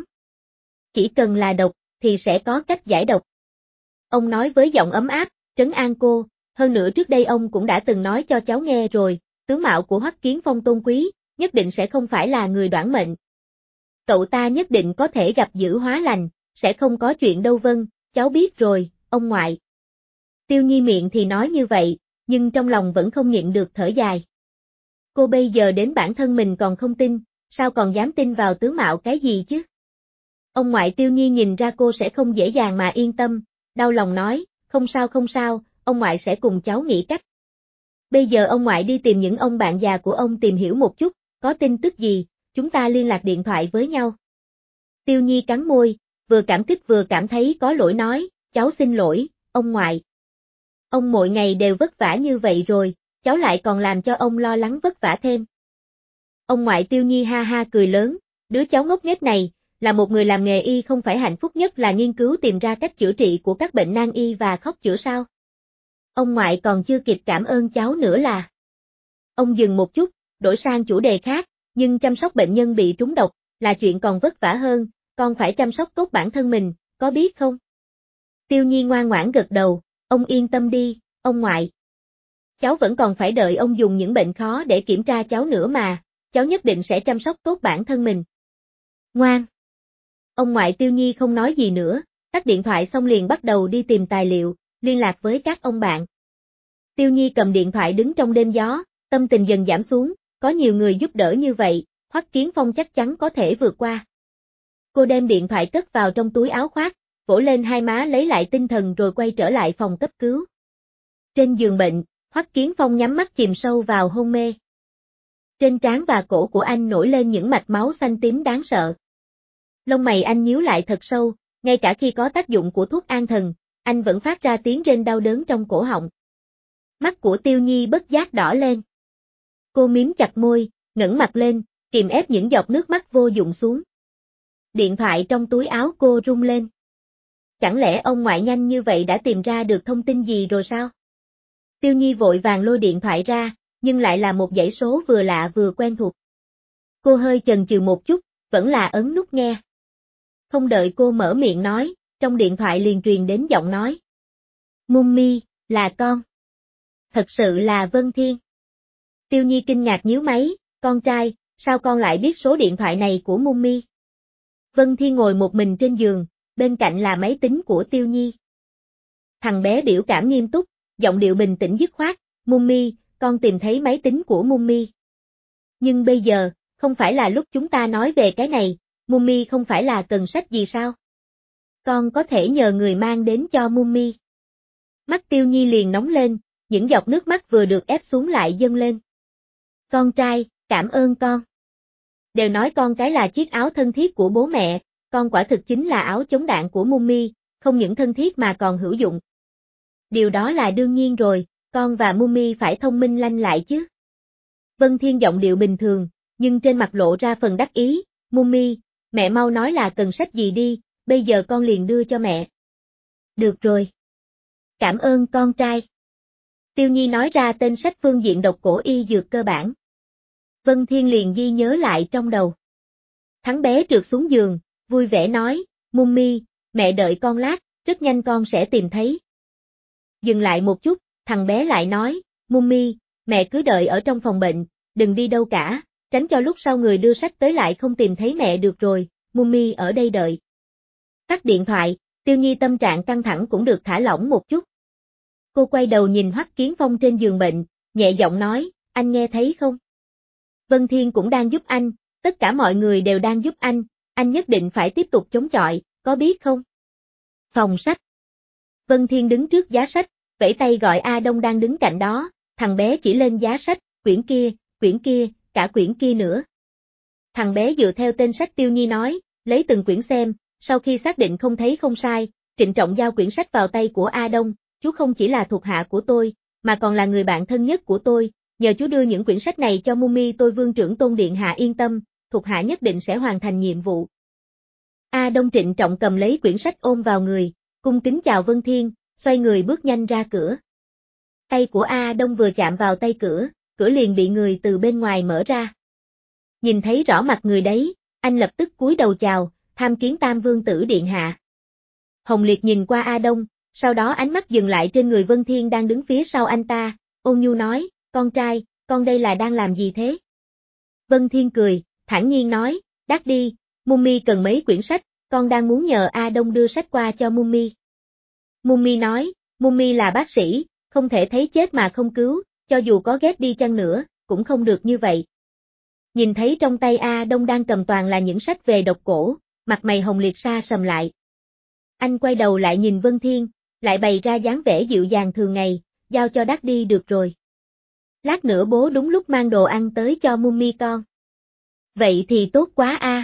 Chỉ cần là độc, thì sẽ có cách giải độc. Ông nói với giọng ấm áp, trấn an cô, hơn nữa trước đây ông cũng đã từng nói cho cháu nghe rồi, tướng mạo của Hoắc Kiến Phong tôn quý, nhất định sẽ không phải là người đoản mệnh. Cậu ta nhất định có thể gặp dữ hóa lành, sẽ không có chuyện đâu vâng, cháu biết rồi, ông ngoại. Tiêu Nhi miệng thì nói như vậy, nhưng trong lòng vẫn không nhịn được thở dài. Cô bây giờ đến bản thân mình còn không tin, sao còn dám tin vào tướng mạo cái gì chứ? Ông ngoại Tiêu Nhi nhìn ra cô sẽ không dễ dàng mà yên tâm, đau lòng nói, không sao, ông ngoại sẽ cùng cháu nghĩ cách. Bây giờ ông ngoại đi tìm những ông bạn già của ông tìm hiểu một chút, có tin tức gì, chúng ta liên lạc điện thoại với nhau. Tiêu Nhi cắn môi, vừa cảm kích vừa cảm thấy có lỗi nói, cháu xin lỗi, ông ngoại. Ông mỗi ngày đều vất vả như vậy rồi, cháu lại còn làm cho ông lo lắng vất vả thêm. Ông ngoại Tiêu Nhi ha ha cười lớn, đứa cháu ngốc nghếch này, là một người làm nghề y không phải hạnh phúc nhất là nghiên cứu tìm ra cách chữa trị của các bệnh nan y và khóc chữa sao? Ông ngoại còn chưa kịp cảm ơn cháu nữa là. Ông dừng một chút, đổi sang chủ đề khác, nhưng chăm sóc bệnh nhân bị trúng độc, là chuyện còn vất vả hơn, con phải chăm sóc tốt bản thân mình, có biết không? Tiêu Nhi ngoan ngoãn gật đầu, ông yên tâm đi, ông ngoại. Cháu vẫn còn phải đợi ông dùng những bệnh khó để kiểm tra cháu nữa mà, cháu nhất định sẽ chăm sóc tốt bản thân mình. Ngoan. Ông ngoại Tiêu Nhi không nói gì nữa, tắt điện thoại xong liền bắt đầu đi tìm tài liệu, liên lạc với các ông bạn. Tiêu Nhi cầm điện thoại đứng trong đêm gió, tâm tình dần giảm xuống, có nhiều người giúp đỡ như vậy, Hoắc Kiến Phong chắc chắn có thể vượt qua. Cô đem điện thoại cất vào trong túi áo khoác, vỗ lên hai má lấy lại tinh thần rồi quay trở lại phòng cấp cứu. Trên giường bệnh, Hoắc Kiến Phong nhắm mắt chìm sâu vào hôn mê. Trên trán và cổ của anh nổi lên những mạch máu xanh tím đáng sợ. Lông mày anh nhíu lại thật sâu, ngay cả khi có tác dụng của thuốc an thần, anh vẫn phát ra tiếng rên đau đớn trong cổ họng. Mắt của Tiêu Nhi bất giác đỏ lên. Cô miếm chặt môi, ngẩng mặt lên, kìm ép những giọt nước mắt vô dụng xuống. Điện thoại trong túi áo cô rung lên. Chẳng lẽ ông ngoại nhanh như vậy đã tìm ra được thông tin gì rồi sao? Tiêu Nhi vội vàng lôi điện thoại ra, nhưng lại là một dãy số vừa lạ vừa quen thuộc. Cô hơi chần chừ một chút, vẫn là ấn nút nghe. Không đợi cô mở miệng nói, trong điện thoại liền truyền đến giọng nói. Mummy, là con. Thật sự là Vân Thiên. Tiêu Nhi kinh ngạc nhíu máy, con trai, sao con lại biết số điện thoại này của Mummy? Vân Thiên ngồi một mình trên giường, bên cạnh là máy tính của Tiêu Nhi. Thằng bé biểu cảm nghiêm túc, giọng điệu bình tĩnh dứt khoát, Mummy, con tìm thấy máy tính của Mummy. Nhưng bây giờ, không phải là lúc chúng ta nói về cái này, Mummy không phải là cần sách gì sao? Con có thể nhờ người mang đến cho Mummy. Mắt Tiêu Nhi liền nóng lên, những giọt nước mắt vừa được ép xuống lại dâng lên. Con trai, cảm ơn con. Đều nói con cái là chiếc áo thân thiết của bố mẹ, con quả thực chính là áo chống đạn của Mummy, không những thân thiết mà còn hữu dụng. Điều đó là đương nhiên rồi, con và Mummy phải thông minh lanh lại chứ. Vân Thiên giọng điệu bình thường, nhưng trên mặt lộ ra phần đắc ý, Mummy, mẹ mau nói là cần sách gì đi, bây giờ con liền đưa cho mẹ. Được rồi. Cảm ơn con trai. Tiêu Nhi nói ra tên sách phương diện độc cổ y dược cơ bản. Vân Thiên liền ghi nhớ lại trong đầu. Thắng bé trượt xuống giường, vui vẻ nói, Mummy, mẹ đợi con lát, rất nhanh con sẽ tìm thấy. Dừng lại một chút, thằng bé lại nói, Mummy, mẹ cứ đợi ở trong phòng bệnh, đừng đi đâu cả, tránh cho lúc sau người đưa sách tới lại không tìm thấy mẹ được rồi, Mummy ở đây đợi. Tắt điện thoại, Tiêu Nhi tâm trạng căng thẳng cũng được thả lỏng một chút. Cô quay đầu nhìn Hoắc Kiến Phong trên giường bệnh, nhẹ giọng nói, anh nghe thấy không? Vân Thiên cũng đang giúp anh, tất cả mọi người đều đang giúp anh nhất định phải tiếp tục chống chọi, có biết không? Phòng sách. Vân Thiên đứng trước giá sách, vẫy tay gọi A Đông đang đứng cạnh đó, thằng bé chỉ lên giá sách, quyển kia, cả quyển kia nữa. Thằng bé dựa theo tên sách Tiêu Nhi nói, lấy từng quyển xem, sau khi xác định không thấy không sai, trịnh trọng giao quyển sách vào tay của A Đông, chú không chỉ là thuộc hạ của tôi, mà còn là người bạn thân nhất của tôi, nhờ chú đưa những quyển sách này cho Mummy tôi Vương trưởng Tôn Điện Hạ yên tâm, thuộc hạ nhất định sẽ hoàn thành nhiệm vụ. A Đông trịnh trọng cầm lấy quyển sách ôm vào người, cung kính chào Vân Thiên, xoay người bước nhanh ra cửa. Tay của A Đông vừa chạm vào tay cửa, cửa liền bị người từ bên ngoài mở ra. Nhìn thấy rõ mặt người đấy, anh lập tức cúi đầu chào, tham kiến Tam Vương tử Điện Hạ. Hồng Liệt nhìn qua A Đông, sau đó ánh mắt dừng lại trên người Vân Thiên đang đứng phía sau anh ta, ôn nhu nói, con trai, con đây là đang làm gì thế? Vân Thiên cười, thản nhiên nói, Daddy, Mummy cần mấy quyển sách, con đang muốn nhờ A Đông đưa sách qua cho Mummy. Mummy nói, Mummy là bác sĩ, không thể thấy chết mà không cứu, cho dù có ghét đi chăng nữa, cũng không được như vậy. Nhìn thấy trong tay A Đông đang cầm toàn là những sách về độc cổ, mặt mày Hồng Liệt sa sầm lại. Anh quay đầu lại nhìn Vân Thiên, lại bày ra dáng vẻ dịu dàng thường ngày, giao cho Daddy được rồi. Lát nữa bố đúng lúc mang đồ ăn tới cho Mummy con. Vậy thì tốt quá a.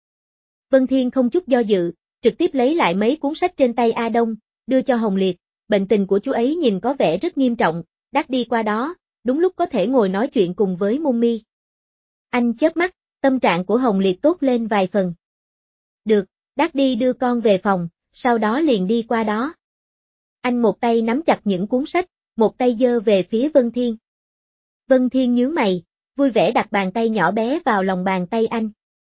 Vân Thiên không chút do dự, trực tiếp lấy lại mấy cuốn sách trên tay A Đông, đưa cho Hồng Liệt, bệnh tình của chú ấy nhìn có vẻ rất nghiêm trọng, Daddy qua đó, đúng lúc có thể ngồi nói chuyện cùng với Mummy. Anh chớp mắt, tâm trạng của Hồng Liệt tốt lên vài phần. Được, Daddy đưa con về phòng, sau đó liền đi qua đó. Anh một tay nắm chặt những cuốn sách, một tay giơ về phía Vân Thiên. Vân Thiên nhướng mày, vui vẻ đặt bàn tay nhỏ bé vào lòng bàn tay anh.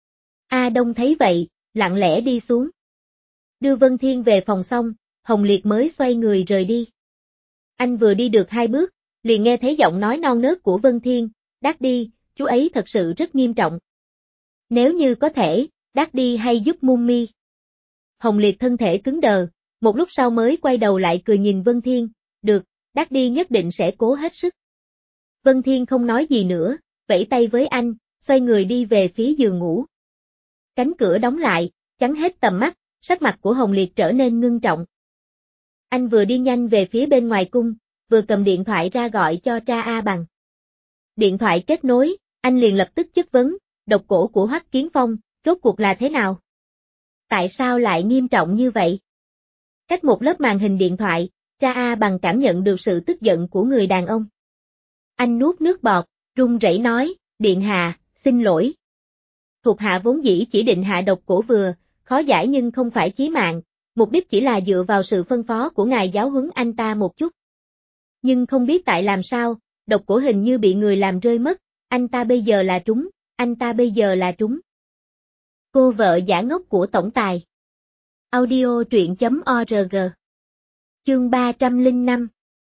A Đông thấy vậy, lặng lẽ đi xuống. Đưa Vân Thiên về phòng xong, Hồng Liệt mới xoay người rời đi. Anh vừa đi được 2 bước, liền nghe thấy giọng nói non nớt của Vân Thiên, Daddy, chú ấy thật sự rất nghiêm trọng. Nếu như có thể, Daddy hay giúp Mummy. Hồng Liệt thân thể cứng đờ, một lúc sau mới quay đầu lại cười nhìn Vân Thiên, được, Daddy nhất định sẽ cố hết sức. Vân Thiên không nói gì nữa, vẫy tay với anh, xoay người đi về phía giường ngủ. Cánh cửa đóng lại, chắn hết tầm mắt, sắc mặt của Hồng Liệt trở nên ngưng trọng. Anh vừa đi nhanh về phía bên ngoài cung, vừa cầm điện thoại ra gọi cho Tra A Bằng. Điện thoại kết nối, anh liền lập tức chất vấn, độc cổ của Hoắc Kiến Phong, rốt cuộc là thế nào? Tại sao lại nghiêm trọng như vậy? Cách một lớp màn hình điện thoại, Tra A Bằng cảm nhận được sự tức giận của người đàn ông. Anh nuốt nước bọt, run rẩy nói, Điện Hạ, xin lỗi. Thuộc hạ vốn dĩ chỉ định hạ độc cổ vừa, khó giải nhưng không phải chí mạng, mục đích chỉ là dựa vào sự phân phó của ngài giáo huấn anh ta một chút. Nhưng không biết tại làm sao, độc cổ hình như bị người làm rơi mất, anh ta bây giờ là trúng. Cô vợ giả ngốc của tổng tài. Audio truyện.org. Chương 305.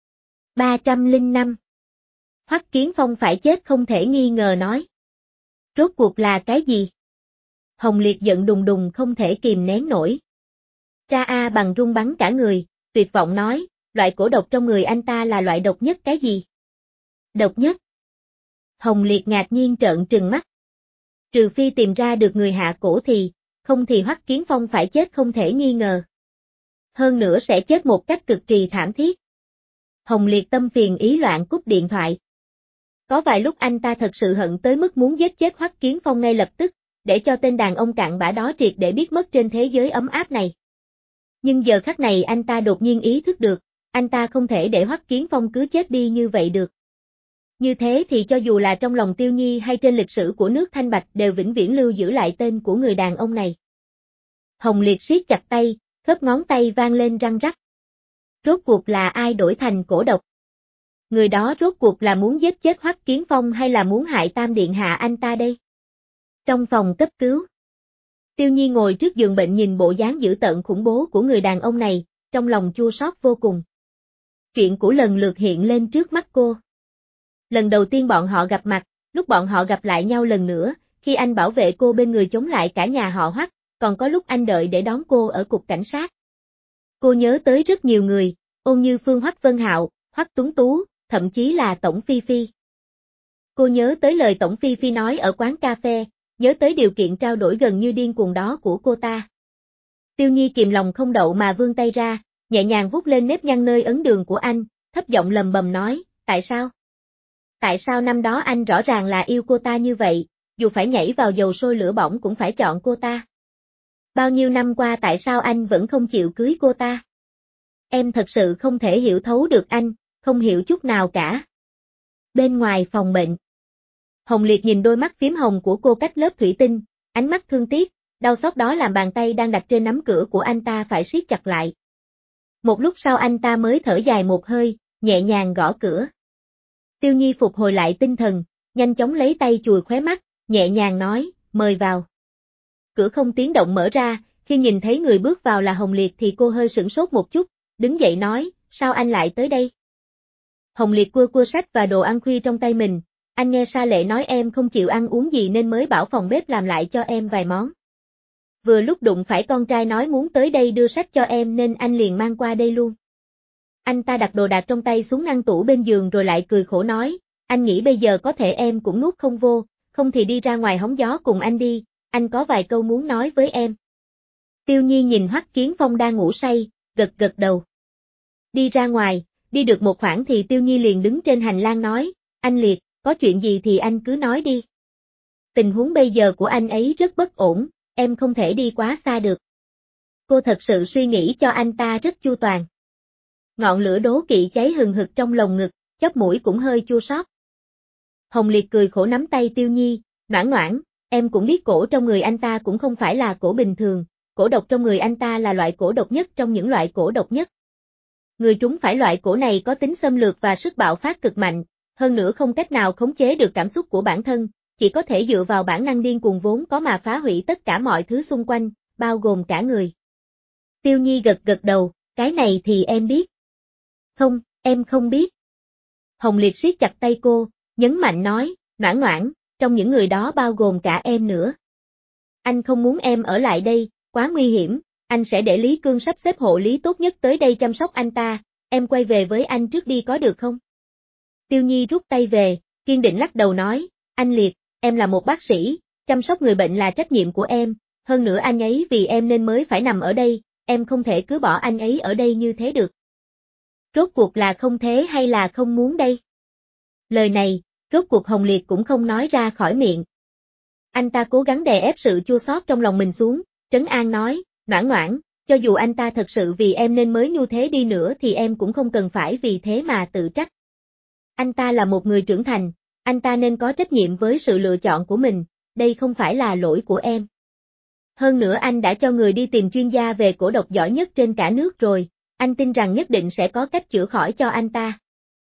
305. Hoắc Kiến Phong phải chết không thể nghi ngờ nói. Rốt cuộc là cái gì? Hồng Liệt giận đùng đùng không thể kìm nén nổi. Tra A Bằng run bắn cả người, tuyệt vọng nói, loại cổ độc trong người anh ta là loại độc nhất cái gì? Độc nhất? Hồng Liệt ngạc nhiên trợn trừng mắt. Trừ phi tìm ra được người hạ cổ thì, không thì Hoắc Kiến Phong phải chết không thể nghi ngờ. Hơn nữa sẽ chết một cách cực kỳ thảm thiết. Hồng Liệt tâm phiền ý loạn cúp điện thoại. Có vài lúc anh ta thật sự hận tới mức muốn giết chết Hoắc Kiến Phong ngay lập tức, để cho tên đàn ông cặn bã đó triệt để biết mất trên thế giới ấm áp này. Nhưng giờ khắc này anh ta đột nhiên ý thức được, anh ta không thể để Hoắc Kiến Phong cứ chết đi như vậy được. Như thế thì cho dù là trong lòng Tiêu Nhi hay trên lịch sử của nước Thanh Bạch đều vĩnh viễn lưu giữ lại tên của người đàn ông này. Hồng Liệt siết chặt tay, khớp ngón tay vang lên răng rắc. Rốt cuộc là ai đổi thành cổ độc? Người đó rốt cuộc là muốn giết chết Hoắc Kiến Phong hay là muốn hại Tam Điện Hạ anh ta đây? Trong phòng cấp cứu, Tiêu Nhi ngồi trước giường bệnh nhìn bộ dáng dữ tợn khủng bố của người đàn ông này, trong lòng chua xót vô cùng. Chuyện cũ lần lượt hiện lên trước mắt cô. Lần đầu tiên bọn họ gặp mặt, lúc bọn họ gặp lại nhau lần nữa, khi anh bảo vệ cô bên người chống lại cả nhà họ Hoắc, còn có lúc anh đợi để đón cô ở cục cảnh sát. Cô nhớ tới rất nhiều người, Ôn Như Phương, Hoắc Vân Hạo, Hoắc Tuấn Tú, thậm chí là Tổng Phi Phi. Cô nhớ tới lời Tổng Phi Phi nói ở quán cà phê, nhớ tới điều kiện trao đổi gần như điên cuồng đó của cô ta. Tiêu Nhi kìm lòng không đậu mà vươn tay ra, nhẹ nhàng vuốt lên nếp nhăn nơi ấn đường của anh, thấp giọng lầm bầm nói, tại sao? Tại sao năm đó anh rõ ràng là yêu cô ta như vậy, dù phải nhảy vào dầu sôi lửa bỏng cũng phải chọn cô ta? Bao nhiêu năm qua tại sao anh vẫn không chịu cưới cô ta? Em thật sự không thể hiểu thấu được anh, không hiểu chút nào cả. Bên ngoài phòng bệnh, Hồng Liệt nhìn đôi mắt phím hồng của cô cách lớp thủy tinh, ánh mắt thương tiếc, đau xót đó làm bàn tay đang đặt trên nắm cửa của anh ta phải siết chặt lại. Một lúc sau anh ta mới thở dài một hơi, nhẹ nhàng gõ cửa. Tiêu Nhi phục hồi lại tinh thần, nhanh chóng lấy tay chùi khóe mắt, nhẹ nhàng nói, mời vào. Cửa không tiếng động mở ra, khi nhìn thấy người bước vào là Hồng Liệt thì cô hơi sửng sốt một chút, đứng dậy nói, sao anh lại tới đây? Hồng Liệt cua sách và đồ ăn khuya trong tay mình, anh nghe Sa Lệ nói em không chịu ăn uống gì nên mới bảo phòng bếp làm lại cho em vài món. Vừa lúc đụng phải con trai nói muốn tới đây đưa sách cho em nên anh liền mang qua đây luôn. Anh ta đặt đồ đạc trong tay xuống ngăn tủ bên giường rồi lại cười khổ nói, anh nghĩ bây giờ có thể em cũng nuốt không vô, không thì đi ra ngoài hóng gió cùng anh đi, anh có vài câu muốn nói với em. Tiêu Nhi nhìn Hoắc Kiến Phong đang ngủ say, gật đầu. Đi ra ngoài, đi được một khoảng thì Tiêu Nhi liền đứng trên hành lang nói, anh Liệt, có chuyện gì thì anh cứ nói đi. Tình huống bây giờ của anh ấy rất bất ổn, em không thể đi quá xa được. Cô thật sự suy nghĩ cho anh ta rất chu toàn. Ngọn lửa đố kỵ cháy hừng hực trong lồng ngực, chóp mũi cũng hơi chua xót. Hồng Liệt cười khổ nắm tay Tiêu Nhi, noãn noãn, em cũng biết cổ trong người anh ta cũng không phải là cổ bình thường, cổ độc trong người anh ta là loại cổ độc nhất trong những loại cổ độc nhất. Người trúng phải loại cổ này có tính xâm lược và sức bạo phát cực mạnh, hơn nữa không cách nào khống chế được cảm xúc của bản thân, chỉ có thể dựa vào bản năng điên cuồng vốn có mà phá hủy tất cả mọi thứ xung quanh, bao gồm cả người. Tiêu Nhi gật đầu, cái này thì em biết. Không, em không biết. Hồng Liệt siết chặt tay cô, nhấn mạnh nói, noãn noãn, trong những người đó bao gồm cả em nữa. Anh không muốn em ở lại đây, quá nguy hiểm, anh sẽ để Lý Cương sắp xếp hộ lý tốt nhất tới đây chăm sóc anh ta, em quay về với anh trước đi có được không? Tiêu Nhi rút tay về, kiên định lắc đầu nói, anh Liệt, em là một bác sĩ, chăm sóc người bệnh là trách nhiệm của em, hơn nữa anh ấy vì em nên mới phải nằm ở đây, em không thể cứ bỏ anh ấy ở đây như thế được. Rốt cuộc là không thế hay là không muốn đây? Lời này, rốt cuộc Hồng Liệt cũng không nói ra khỏi miệng. Anh ta cố gắng đè ép sự chua xót trong lòng mình xuống, trấn an nói, noãn noãn, cho dù anh ta thật sự vì em nên mới như thế đi nữa thì em cũng không cần phải vì thế mà tự trách. Anh ta là một người trưởng thành, anh ta nên có trách nhiệm với sự lựa chọn của mình, đây không phải là lỗi của em. Hơn nữa anh đã cho người đi tìm chuyên gia về cổ độc giỏi nhất trên cả nước rồi, anh tin rằng nhất định sẽ có cách chữa khỏi cho anh ta.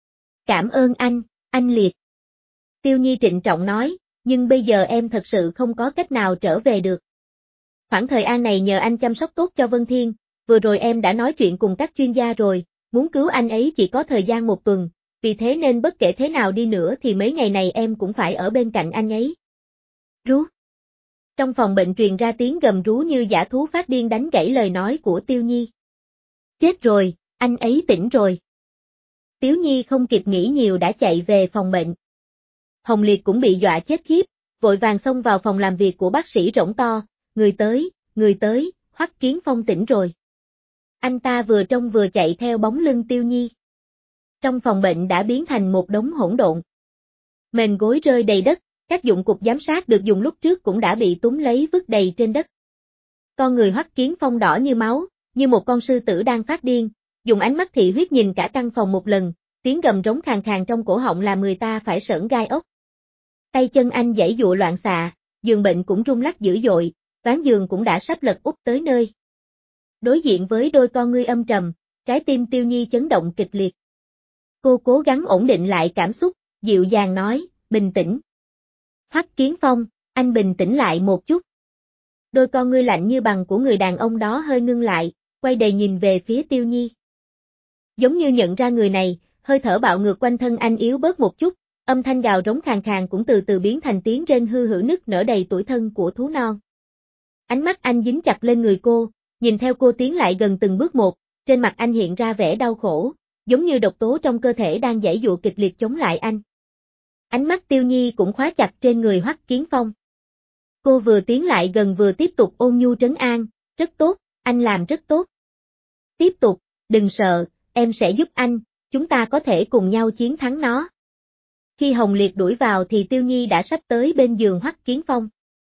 Cảm ơn anh Liệt. Tiêu Nhi trịnh trọng nói, nhưng bây giờ em thật sự không có cách nào trở về được. Khoảng thời gian này nhờ anh chăm sóc tốt cho Vân Thiên, vừa rồi em đã nói chuyện cùng các chuyên gia rồi, muốn cứu anh ấy chỉ có thời gian một tuần, vì thế nên bất kể thế nào đi nữa thì mấy ngày này em cũng phải ở bên cạnh anh ấy. Rú. Trong phòng bệnh truyền ra tiếng gầm rú như dã thú phát điên đánh gãy lời nói của Tiêu Nhi. Chết rồi, anh ấy tỉnh rồi. Tiếu Nhi không kịp nghĩ nhiều đã chạy về phòng bệnh. Hồng Liệt cũng bị dọa chết khiếp, vội vàng xông vào phòng làm việc của bác sĩ rỗng to, người tới, Hoắc Kiến Phong tỉnh rồi. Anh ta vừa trông vừa chạy theo bóng lưng Tiêu Nhi. Trong phòng bệnh đã biến thành một đống hỗn độn. Mền gối rơi đầy đất, các dụng cụ giám sát được dùng lúc trước cũng đã bị túm lấy vứt đầy trên đất. Con người Hoắc Kiến Phong đỏ như máu, như một con sư tử đang phát điên, dùng ánh mắt thị huyết nhìn cả căn phòng một lần, tiếng gầm rống khàn khàn trong cổ họng làm người ta phải sởn gai ốc. Tay chân anh giãy giụa loạn xạ, giường bệnh cũng rung lắc dữ dội, ván giường cũng đã sắp lật úp tới nơi. Đối diện với đôi con ngươi âm trầm, trái tim Tiêu Nhi chấn động kịch liệt. Cô cố gắng ổn định lại cảm xúc, dịu dàng nói, bình tĩnh. Hoắc Kiến Phong, anh bình tĩnh lại một chút. Đôi con ngươi lạnh như bằng của người đàn ông đó hơi ngưng lại, quay đầy nhìn về phía Tiêu Nhi. Giống như nhận ra người này, hơi thở bạo ngược quanh thân anh yếu bớt một chút, âm thanh gào rống khàn khàn cũng từ từ biến thành tiếng rên hư hử nức nở đầy tủi thân của thú non. Ánh mắt anh dính chặt lên người cô, nhìn theo cô tiến lại gần từng bước một, trên mặt anh hiện ra vẻ đau khổ, giống như độc tố trong cơ thể đang giãy giụa kịch liệt chống lại anh. Ánh mắt Tiêu Nhi cũng khóa chặt trên người Hoắc Kiến Phong. Cô vừa tiến lại gần vừa tiếp tục ôn nhu trấn an, rất tốt, anh làm rất tốt. Tiếp tục, đừng sợ, em sẽ giúp anh, chúng ta có thể cùng nhau chiến thắng nó. Khi Hồng Liệt đuổi vào thì Tiêu Nhi đã sắp tới bên giường Hoắc Kiến Phong.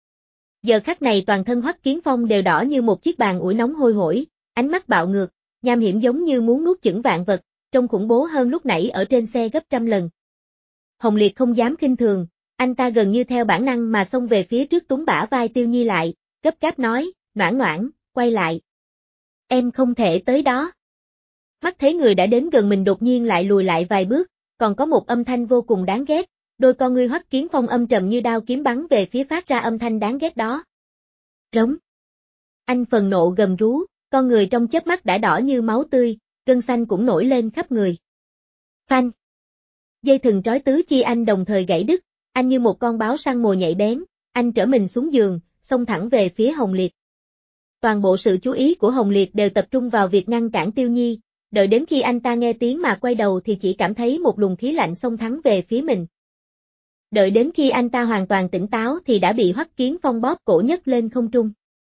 Giờ khắc này toàn thân Hoắc Kiến Phong đều đỏ như một chiếc bàn ủi nóng hôi hổi, ánh mắt bạo ngược, nham hiểm giống như muốn nuốt chửng vạn vật, trông khủng bố hơn lúc nãy ở trên xe gấp trăm lần. Hồng Liệt không dám khinh thường, anh ta gần như theo bản năng mà xông về phía trước túm bả vai Tiêu Nhi lại, gấp gáp nói, Noãn Noãn, quay lại. Em không thể tới đó. Mắt thấy người đã đến gần mình đột nhiên lại lùi lại vài bước, còn có một âm thanh vô cùng đáng ghét, đôi con ngươi Hoắc Kiến Phong âm trầm như đao kiếm bắn về phía phát ra âm thanh đáng ghét đó. Rống. Anh phần nộ gầm rú, con người trong chớp mắt đã đỏ như máu tươi, gân xanh cũng nổi lên khắp người. Phanh. Dây thừng trói tứ chi anh đồng thời gãy đứt, anh như một con báo săn mồi nhạy bén, anh trở mình xuống giường, xông thẳng về phía Hồng Liệt. Toàn bộ sự chú ý của Hồng Liệt đều tập trung vào việc ngăn cản Tiêu Nhi, đợi đến khi anh ta nghe tiếng mà quay đầu thì chỉ cảm thấy một luồng khí lạnh xông thẳng về phía mình. Đợi đến khi anh ta hoàn toàn tỉnh táo thì đã bị Hoắc Kiến Phong bóp cổ nhấc lên không trung.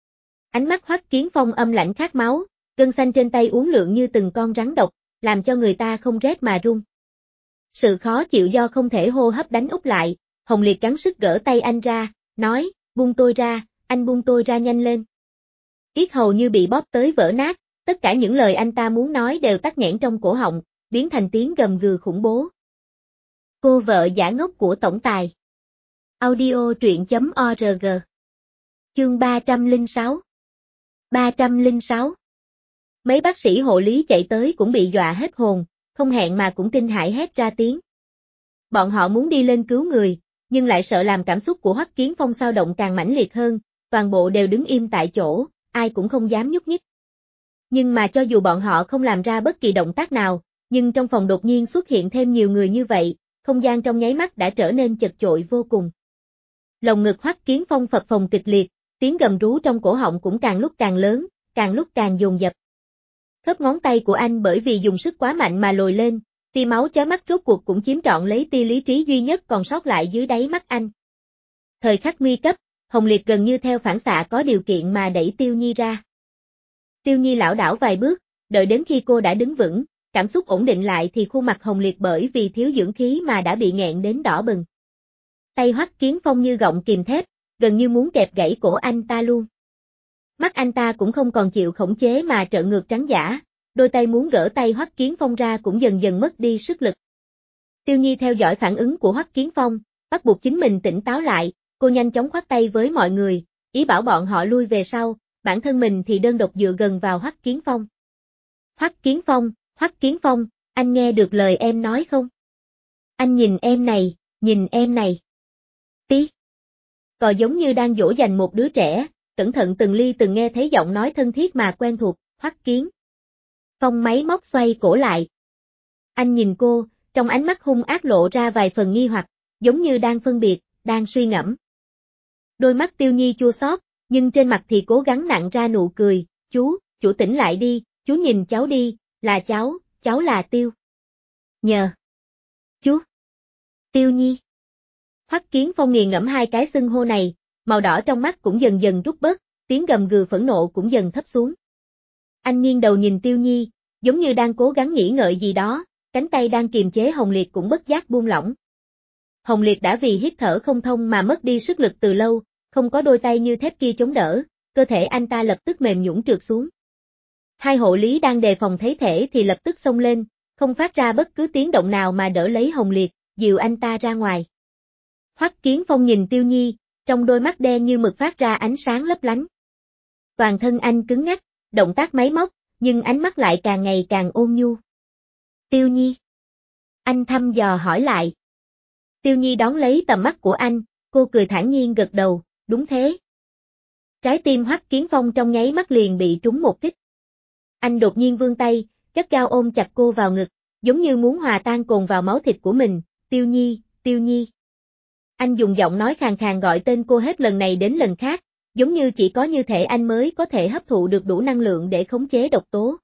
Ánh mắt Hoắc Kiến Phong âm lãnh khát máu, gân xanh trên tay uốn lượn như từng con rắn độc, làm cho người ta không rét mà run. Sự khó chịu do không thể hô hấp đánh úp lại, Hồng Liệt gắng sức gỡ tay anh ra, nói, buông tôi ra, anh buông tôi ra nhanh lên. Yết hầu như bị bóp tới vỡ nát, tất cả những lời anh ta muốn nói đều tắc nghẽn trong cổ họng, biến thành tiếng gầm gừ khủng bố. Cô vợ giả ngốc của tổng tài. Audio truyện.org. Chương 306. 306. Mấy bác sĩ hộ lý chạy tới cũng bị dọa hết hồn, không hẹn mà cũng kinh hãi hét ra tiếng. Bọn họ muốn đi lên cứu người, nhưng lại sợ làm cảm xúc của Hoắc Kiến Phong xao động càng mãnh liệt hơn, toàn bộ đều đứng im tại chỗ, ai cũng không dám nhúc nhích. Nhưng mà cho dù bọn họ không làm ra bất kỳ động tác nào, nhưng trong phòng đột nhiên xuất hiện thêm nhiều người như vậy, không gian trong nháy mắt đã trở nên chật chội vô cùng. Lồng ngực Hoắc Kiến Phong phập phồng kịch liệt, tiếng gầm rú trong cổ họng cũng càng lúc càng lớn, càng lúc càng dồn dập. Khớp ngón tay của anh bởi vì dùng sức quá mạnh mà lồi lên, tia máu chói mắt rốt cuộc cũng chiếm trọn lấy tia lý trí duy nhất còn sót lại dưới đáy mắt anh. Thời khắc nguy cấp, Hồng Liệt gần như theo phản xạ có điều kiện mà đẩy Tiêu Nhi ra. Tiêu Nhi lảo đảo vài bước, đợi đến khi cô đã đứng vững, cảm xúc ổn định lại thì khuôn mặt Hồng Liệt bởi vì thiếu dưỡng khí mà đã bị nghẹn đến đỏ bừng. Tay Hoắc Kiến Phong như gọng kìm thép, gần như muốn kẹp gãy cổ anh ta luôn. Mắt anh ta cũng không còn chịu khống chế mà trợn ngược trắng dã, đôi tay muốn gỡ tay Hoắc Kiến Phong ra cũng dần dần mất đi sức lực. Tiêu Nhi theo dõi phản ứng của Hoắc Kiến Phong, bắt buộc chính mình tỉnh táo lại, cô nhanh chóng khoát tay với mọi người, ý bảo bọn họ lui về sau, bản thân mình thì đơn độc dựa gần vào Hoắc Kiến Phong. Hoắc Kiến Phong, anh nghe được lời em nói không? Anh nhìn em này. Tí. Cò giống như đang dỗ dành một đứa trẻ, cẩn thận từng ly từng nghe thấy giọng nói thân thiết mà quen thuộc, Hoắc Kiến Phong máy móc xoay cổ lại. Anh nhìn cô, trong ánh mắt hung ác lộ ra vài phần nghi hoặc, giống như đang phân biệt, đang suy ngẫm. Đôi mắt Tiêu Nhi chua xót, nhưng trên mặt thì cố gắng nặn ra nụ cười, chú tỉnh lại đi, chú nhìn cháu đi, là cháu là Tiêu. Nhờ. Chú. Tiêu Nhi. Hoắc Kiến Phong nghiền ngẫm hai cái xưng hô này, màu đỏ trong mắt cũng dần dần rút bớt, tiếng gầm gừ phẫn nộ cũng dần thấp xuống. Anh nghiêng đầu nhìn Tiêu Nhi, giống như đang cố gắng nghĩ ngợi gì đó, cánh tay đang kiềm chế Hồng Liệt cũng bất giác buông lỏng. Hồng Liệt đã vì hít thở không thông mà mất đi sức lực từ lâu, không có đôi tay như thép kia chống đỡ, cơ thể anh ta lập tức mềm nhũn trượt xuống. Hai hộ lý đang đề phòng thấy thể thì lập tức xông lên, không phát ra bất cứ tiếng động nào mà đỡ lấy Hồng Liệt, dìu anh ta ra ngoài. Hoắc Kiến Phong nhìn Tiêu Nhi, trong đôi mắt đen như mực phát ra ánh sáng lấp lánh. Toàn thân anh cứng ngắc, động tác máy móc, nhưng ánh mắt lại càng ngày càng ôn nhu. Tiêu Nhi. Anh thăm dò hỏi lại. Tiêu Nhi đón lấy tầm mắt của anh, cô cười thản nhiên gật đầu, đúng thế. Trái tim Hoắc Kiến Phong trong nháy mắt liền bị trúng một kích. Anh đột nhiên vươn tay, gắt gao ôm chặt cô vào ngực, giống như muốn hòa tan cồn vào máu thịt của mình, Tiêu Nhi, Tiêu Nhi. Anh dùng giọng nói khàn khàn gọi tên cô hết lần này đến lần khác, giống như chỉ có như thể anh mới có thể hấp thụ được đủ năng lượng để khống chế độc tố.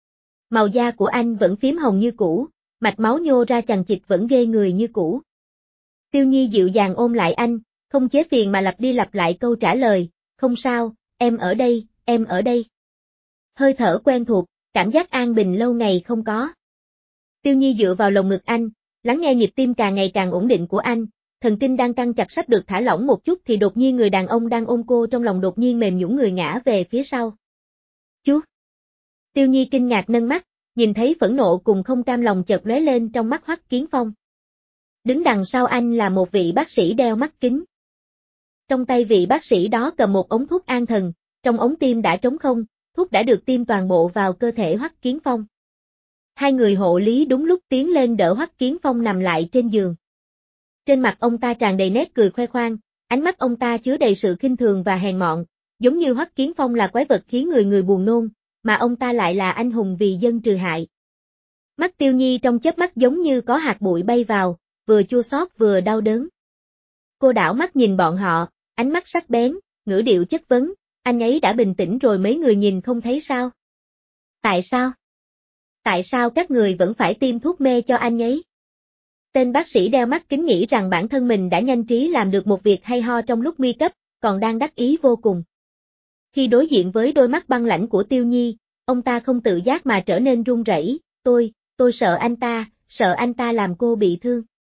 Màu da của anh vẫn phím hồng như cũ, mạch máu nhô ra chằng chịt vẫn ghê người như cũ. Tiêu Nhi dịu dàng ôm lại anh, không chế phiền mà lặp đi lặp lại câu trả lời, không sao, em ở đây, em ở đây. Hơi thở quen thuộc, cảm giác an bình lâu ngày không có. Tiêu Nhi dựa vào lồng ngực anh, lắng nghe nhịp tim càng ngày càng ổn định của anh, thần kinh đang căng chặt sắp được thả lỏng một chút thì đột nhiên người đàn ông đang ôm cô trong lòng đột nhiên mềm nhũn người ngã về phía sau. Chú! Tiêu Nhi kinh ngạc nâng mắt, nhìn thấy phẫn nộ cùng không cam lòng chợt lóe lên trong mắt Hoắc Kiến Phong. Đứng đằng sau anh là một vị bác sĩ đeo mắt kính. Trong tay vị bác sĩ đó cầm một ống thuốc an thần, trong ống tim đã trống không, thuốc đã được tiêm toàn bộ vào cơ thể Hoắc Kiến Phong. Hai người hộ lý đúng lúc tiến lên đỡ Hoắc Kiến Phong nằm lại trên giường. Trên mặt ông ta tràn đầy nét cười khoe khoang, ánh mắt ông ta chứa đầy sự khinh thường và hèn mọn, giống như Hoắc Kiến Phong là quái vật khiến người buồn nôn, mà ông ta lại là anh hùng vì dân trừ hại. Mắt Tiêu Nhi trong chớp mắt giống như có hạt bụi bay vào, vừa chua xót vừa đau đớn. Cô đảo mắt nhìn bọn họ, ánh mắt sắc bén, ngữ điệu chất vấn, anh ấy đã bình tĩnh rồi mấy người nhìn không thấy sao? Tại sao? Tại sao các người vẫn phải tiêm thuốc mê cho anh ấy? Tên bác sĩ đeo mắt kính nghĩ rằng bản thân mình đã nhanh trí làm được một việc hay ho trong lúc nguy cấp, còn đang đắc ý vô cùng. Khi đối diện với đôi mắt băng lãnh của Tiêu Nhi, ông ta không tự giác mà trở nên run rẩy, tôi sợ anh ta làm cô bị thương.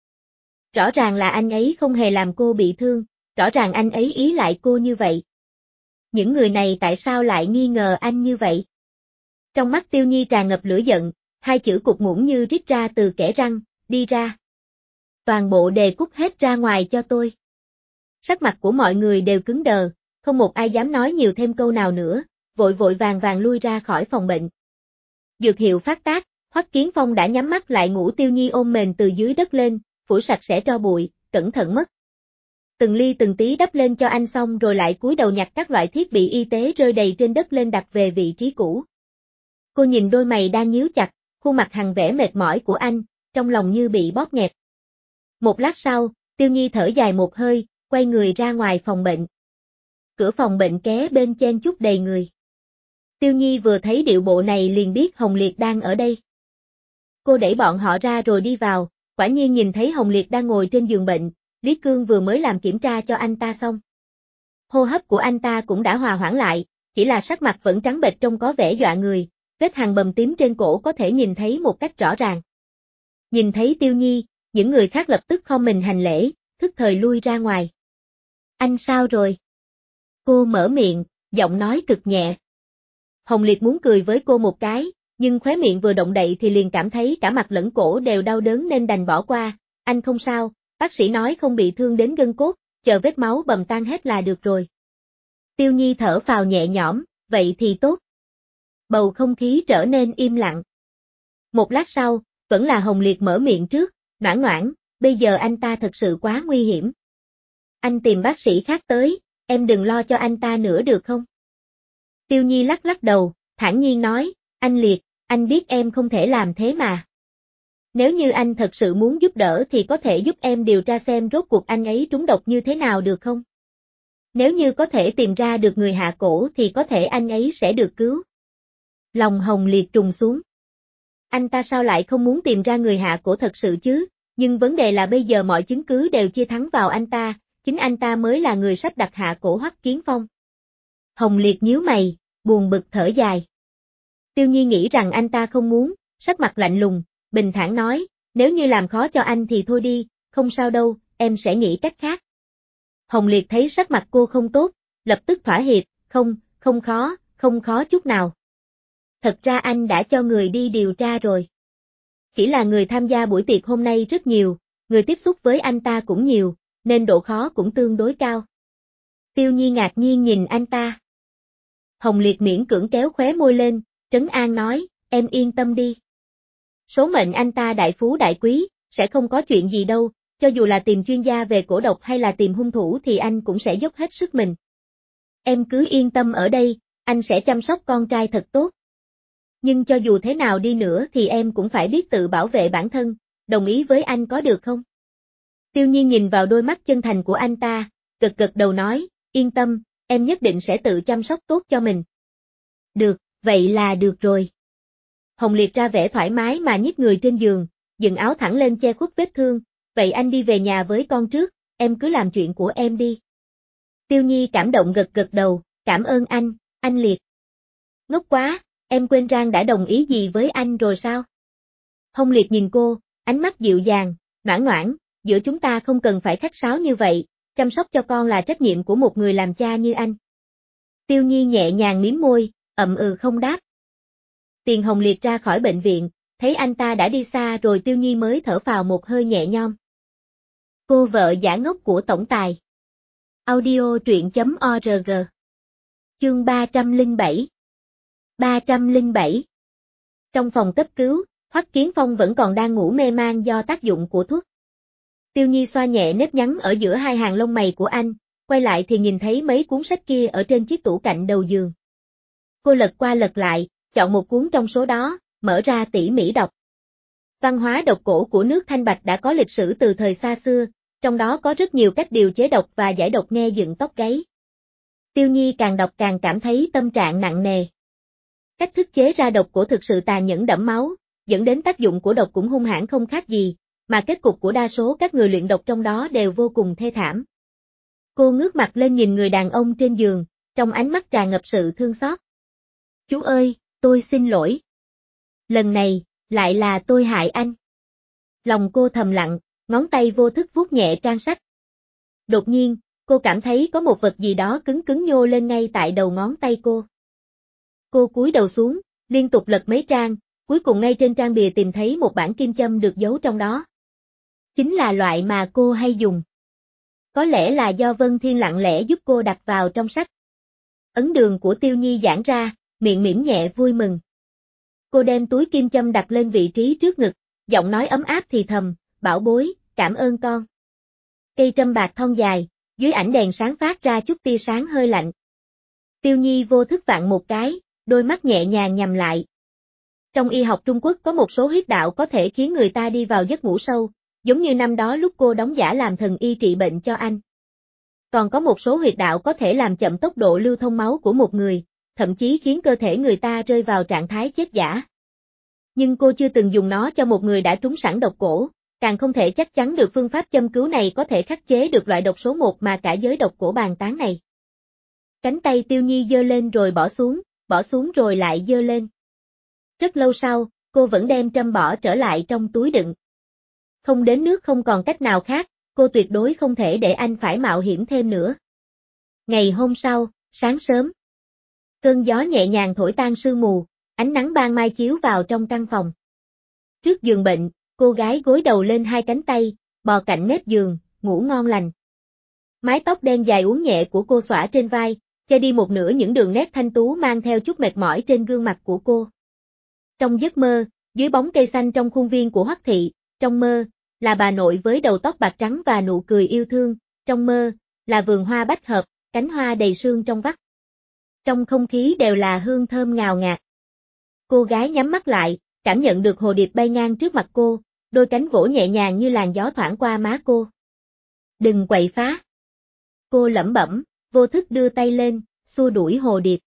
Rõ ràng là anh ấy không hề làm cô bị thương, rõ ràng anh ấy ý lại cô như vậy. Những người này tại sao lại nghi ngờ anh như vậy? Trong mắt Tiêu Nhi tràn ngập lửa giận, hai chữ cục muỗng như rít ra từ kẽ răng, đi ra. Toàn bộ đề cút hết ra ngoài cho tôi. Sắc mặt của mọi người đều cứng đờ, không một ai dám nói nhiều thêm câu nào nữa, vội vội vàng lui ra khỏi phòng bệnh. Dược hiệu phát tác, Hoắc Kiến Phong đã nhắm mắt lại ngủ. Tiêu Nhi ôm mền từ dưới đất lên, phủ sạch sẽ tro bụi, cẩn thận mất. Từng ly từng tí đắp lên cho anh xong rồi lại cúi đầu nhặt các loại thiết bị y tế rơi đầy trên đất lên đặt về vị trí cũ. Cô nhìn đôi mày đang nhíu chặt, khuôn mặt hằn vẻ mệt mỏi của anh, trong lòng như bị bóp nghẹt. Một lát sau, Tiêu Nhi thở dài một hơi, quay người ra ngoài phòng bệnh. Cửa phòng bệnh kế bên chen chúc đầy người. Tiêu Nhi vừa thấy điệu bộ này liền biết Hồng Liệt đang ở đây. Cô đẩy bọn họ ra rồi đi vào, quả nhiên nhìn thấy Hồng Liệt đang ngồi trên giường bệnh, Lý Cương vừa mới làm kiểm tra cho anh ta xong. Hô hấp của anh ta cũng đã hòa hoãn lại, chỉ là sắc mặt vẫn trắng bệch trông có vẻ dọa người, vết hằn bầm tím trên cổ có thể nhìn thấy một cách rõ ràng. Nhìn thấy Tiêu Nhi, những người khác lập tức khom mình hành lễ, thức thời lui ra ngoài. Anh sao rồi? Cô mở miệng, giọng nói cực nhẹ. Hồng Liệt muốn cười với cô một cái, nhưng khóe miệng vừa động đậy thì liền cảm thấy cả mặt lẫn cổ đều đau đớn nên đành bỏ qua. Anh không sao, bác sĩ nói không bị thương đến gân cốt, chờ vết máu bầm tan hết là được rồi. Tiêu Nhi thở phào nhẹ nhõm, vậy thì tốt. Bầu không khí trở nên im lặng. Một lát sau, vẫn là Hồng Liệt mở miệng trước, Noãn Noãn, bây giờ anh ta thật sự quá nguy hiểm. Anh tìm bác sĩ khác tới, em đừng lo cho anh ta nữa được không? Tiêu Nhi lắc lắc đầu, thản nhiên nói, anh Liệt, anh biết em không thể làm thế mà. Nếu như anh thật sự muốn giúp đỡ thì có thể giúp em điều tra xem rốt cuộc anh ấy trúng độc như thế nào được không? Nếu như có thể tìm ra được người hạ cổ thì có thể anh ấy sẽ được cứu. Lòng Hồng Liệt trùng xuống. Anh ta sao lại không muốn tìm ra người hạ cổ thật sự chứ, nhưng vấn đề là bây giờ mọi chứng cứ đều chia thắng vào anh ta, chính anh ta mới là người sắp đặt hạ cổ Hoắc Kiến Phong. Hồng Liệt nhíu mày, buồn bực thở dài. Tiêu Nhi nghĩ rằng anh ta không muốn, sắc mặt lạnh lùng, bình thản nói, nếu như làm khó cho anh thì thôi đi, không sao đâu, em sẽ nghĩ cách khác. Hồng Liệt thấy sắc mặt cô không tốt, lập tức thỏa hiệp, không khó chút nào. Thật ra anh đã cho người đi điều tra rồi. Chỉ là người tham gia buổi tiệc hôm nay rất nhiều, người tiếp xúc với anh ta cũng nhiều, nên độ khó cũng tương đối cao. Tiêu Nhi ngạc nhiên nhìn anh ta. Hồng Liệt miễn cưỡng kéo khóe môi lên, trấn an nói, em yên tâm đi. Số mệnh anh ta đại phú đại quý, sẽ không có chuyện gì đâu, cho dù là tìm chuyên gia về cổ độc hay là tìm hung thủ thì anh cũng sẽ dốc hết sức mình. Em cứ yên tâm ở đây, anh sẽ chăm sóc con trai thật tốt. Nhưng cho dù thế nào đi nữa thì em cũng phải biết tự bảo vệ bản thân, đồng ý với anh có được không? Tiêu Nhiên nhìn vào đôi mắt chân thành của anh ta, gật gật đầu nói, yên tâm, em nhất định sẽ tự chăm sóc tốt cho mình. Được, vậy là được rồi. Hồng Liệt ra vẻ thoải mái mà nhích người trên giường, dựng áo thẳng lên che khuất vết thương, vậy anh đi về nhà với con trước, em cứ làm chuyện của em đi. Tiêu Nhi cảm động gật gật đầu, cảm ơn anh Liệt. Ngốc quá, em quên Rang đã đồng ý gì với anh rồi sao? Hồng Liệt nhìn cô, ánh mắt dịu dàng, noãn noãn, giữa chúng ta không cần phải khách sáo như vậy, chăm sóc cho con là trách nhiệm của một người làm cha như anh. Tiêu Nhi nhẹ nhàng mím môi, ậm ừ không đáp. Tiền Hồng Liệt ra khỏi bệnh viện, thấy anh ta đã đi xa rồi Tiêu Nhi mới thở phào một hơi nhẹ nhõm. Cô vợ giả ngốc của tổng tài. Audio truyện.org. Chương 307. 307. Trong phòng cấp cứu, Hoắc Kiến Phong vẫn còn đang ngủ mê man do tác dụng của thuốc. Tiêu Nhi xoa nhẹ nếp nhăn ở giữa hai hàng lông mày của anh, quay lại thì nhìn thấy mấy cuốn sách kia ở trên chiếc tủ cạnh đầu giường. Cô lật qua lật lại, chọn một cuốn trong số đó, mở ra tỉ mỉ đọc. Văn hóa độc cổ của nước Thanh Bạch đã có lịch sử từ thời xa xưa, trong đó có rất nhiều cách điều chế độc và giải độc nghe dựng tóc gáy. Tiêu Nhi càng đọc càng cảm thấy tâm trạng nặng nề. Cách thức chế ra độc cổ thực sự tàn nhẫn đẫm máu, dẫn đến tác dụng của độc cũng hung hãn không khác gì, mà kết cục của đa số các người luyện độc trong đó đều vô cùng thê thảm. Cô ngước mặt lên nhìn người đàn ông trên giường, trong ánh mắt tràn ngập sự thương xót. Chú ơi, tôi xin lỗi. Lần này, lại là tôi hại anh. Lòng cô thầm lặng, ngón tay vô thức vuốt nhẹ trang sách. Đột nhiên, cô cảm thấy có một vật gì đó cứng cứng nhô lên ngay tại đầu ngón tay cô. Cô cúi đầu xuống, liên tục lật mấy trang, cuối cùng ngay trên trang bìa tìm thấy một bản kim châm được giấu trong đó. Chính là loại mà cô hay dùng. Có lẽ là do Vân Thiên lặng lẽ giúp cô đặt vào trong sách. Ấn đường của Tiêu Nhi giãn ra, miệng mỉm nhẹ vui mừng. Cô đem túi kim châm đặt lên vị trí trước ngực, giọng nói ấm áp thì thầm, bảo bối, cảm ơn con. Cây trâm bạc thon dài, dưới ánh đèn sáng phát ra chút tia sáng hơi lạnh. Tiêu Nhi vô thức vặn một cái, đôi mắt nhẹ nhàng nhắm lại. Trong y học Trung Quốc có một số huyết đạo có thể khiến người ta đi vào giấc ngủ sâu, giống như năm đó lúc cô đóng giả làm thần y trị bệnh cho anh. Còn có một số huyệt đạo có thể làm chậm tốc độ lưu thông máu của một người, thậm chí khiến cơ thể người ta rơi vào trạng thái chết giả. Nhưng cô chưa từng dùng nó cho một người đã trúng sẵn độc cổ, càng không thể chắc chắn được phương pháp châm cứu này có thể khắc chế được loại độc số 1 mà cả giới độc cổ bàn tán này. Cánh tay Tiêu Nhi giơ lên rồi bỏ xuống rồi lại giơ lên. Rất lâu sau, cô vẫn đem trâm bỏ trở lại trong túi đựng. Không đến nước không còn cách nào khác, cô tuyệt đối không thể để anh phải mạo hiểm thêm nữa. Ngày hôm sau, sáng sớm. Cơn gió nhẹ nhàng thổi tan sương mù, ánh nắng ban mai chiếu vào trong căn phòng. Trước giường bệnh, cô gái gối đầu lên hai cánh tay, bò cạnh mép giường, ngủ ngon lành. Mái tóc đen dài uốn nhẹ của cô xõa trên vai, che đi một nửa những đường nét thanh tú mang theo chút mệt mỏi trên gương mặt của cô. Trong giấc mơ, dưới bóng cây xanh trong khuôn viên của Hoắc thị, trong mơ, là bà nội với đầu tóc bạc trắng và nụ cười yêu thương, trong mơ, là vườn hoa bách hợp, cánh hoa đầy sương trong vắt. Trong không khí đều là hương thơm ngào ngạt. Cô gái nhắm mắt lại, cảm nhận được hồ điệp bay ngang trước mặt cô, đôi cánh vỗ nhẹ nhàng như làn gió thoảng qua má cô. Đừng quậy phá. Cô lẩm bẩm, vô thức đưa tay lên, xua đuổi hồ điệp.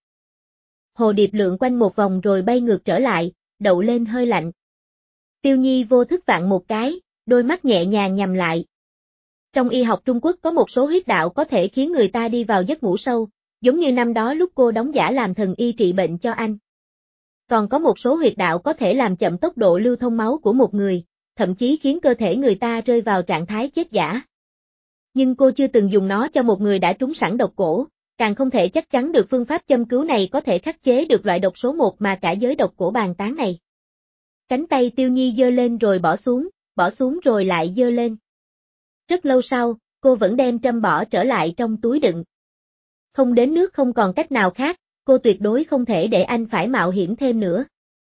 Hồ điệp lượn quanh một vòng rồi bay ngược trở lại, đậu lên hơi lạnh. Tiêu Nhi vô thức vặn một cái, đôi mắt nhẹ nhàng nhắm lại. Trong y học Trung Quốc có một số huyết đạo có thể khiến người ta đi vào giấc ngủ sâu, giống như năm đó lúc cô đóng giả làm thần y trị bệnh cho anh. Còn có một số huyệt đạo có thể làm chậm tốc độ lưu thông máu của một người, thậm chí khiến cơ thể người ta rơi vào trạng thái chết giả. Nhưng cô chưa từng dùng nó cho một người đã trúng sẵn độc cổ, càng không thể chắc chắn được phương pháp châm cứu này có thể khắc chế được loại độc số 1 mà cả giới độc cổ bàn tán này. Cánh tay Tiêu Nhi giơ lên rồi bỏ xuống rồi lại giơ lên. Rất lâu sau, cô vẫn đem trâm bỏ trở lại trong túi đựng. Không đến nước không còn cách nào khác, cô tuyệt đối không thể để anh phải mạo hiểm thêm nữa.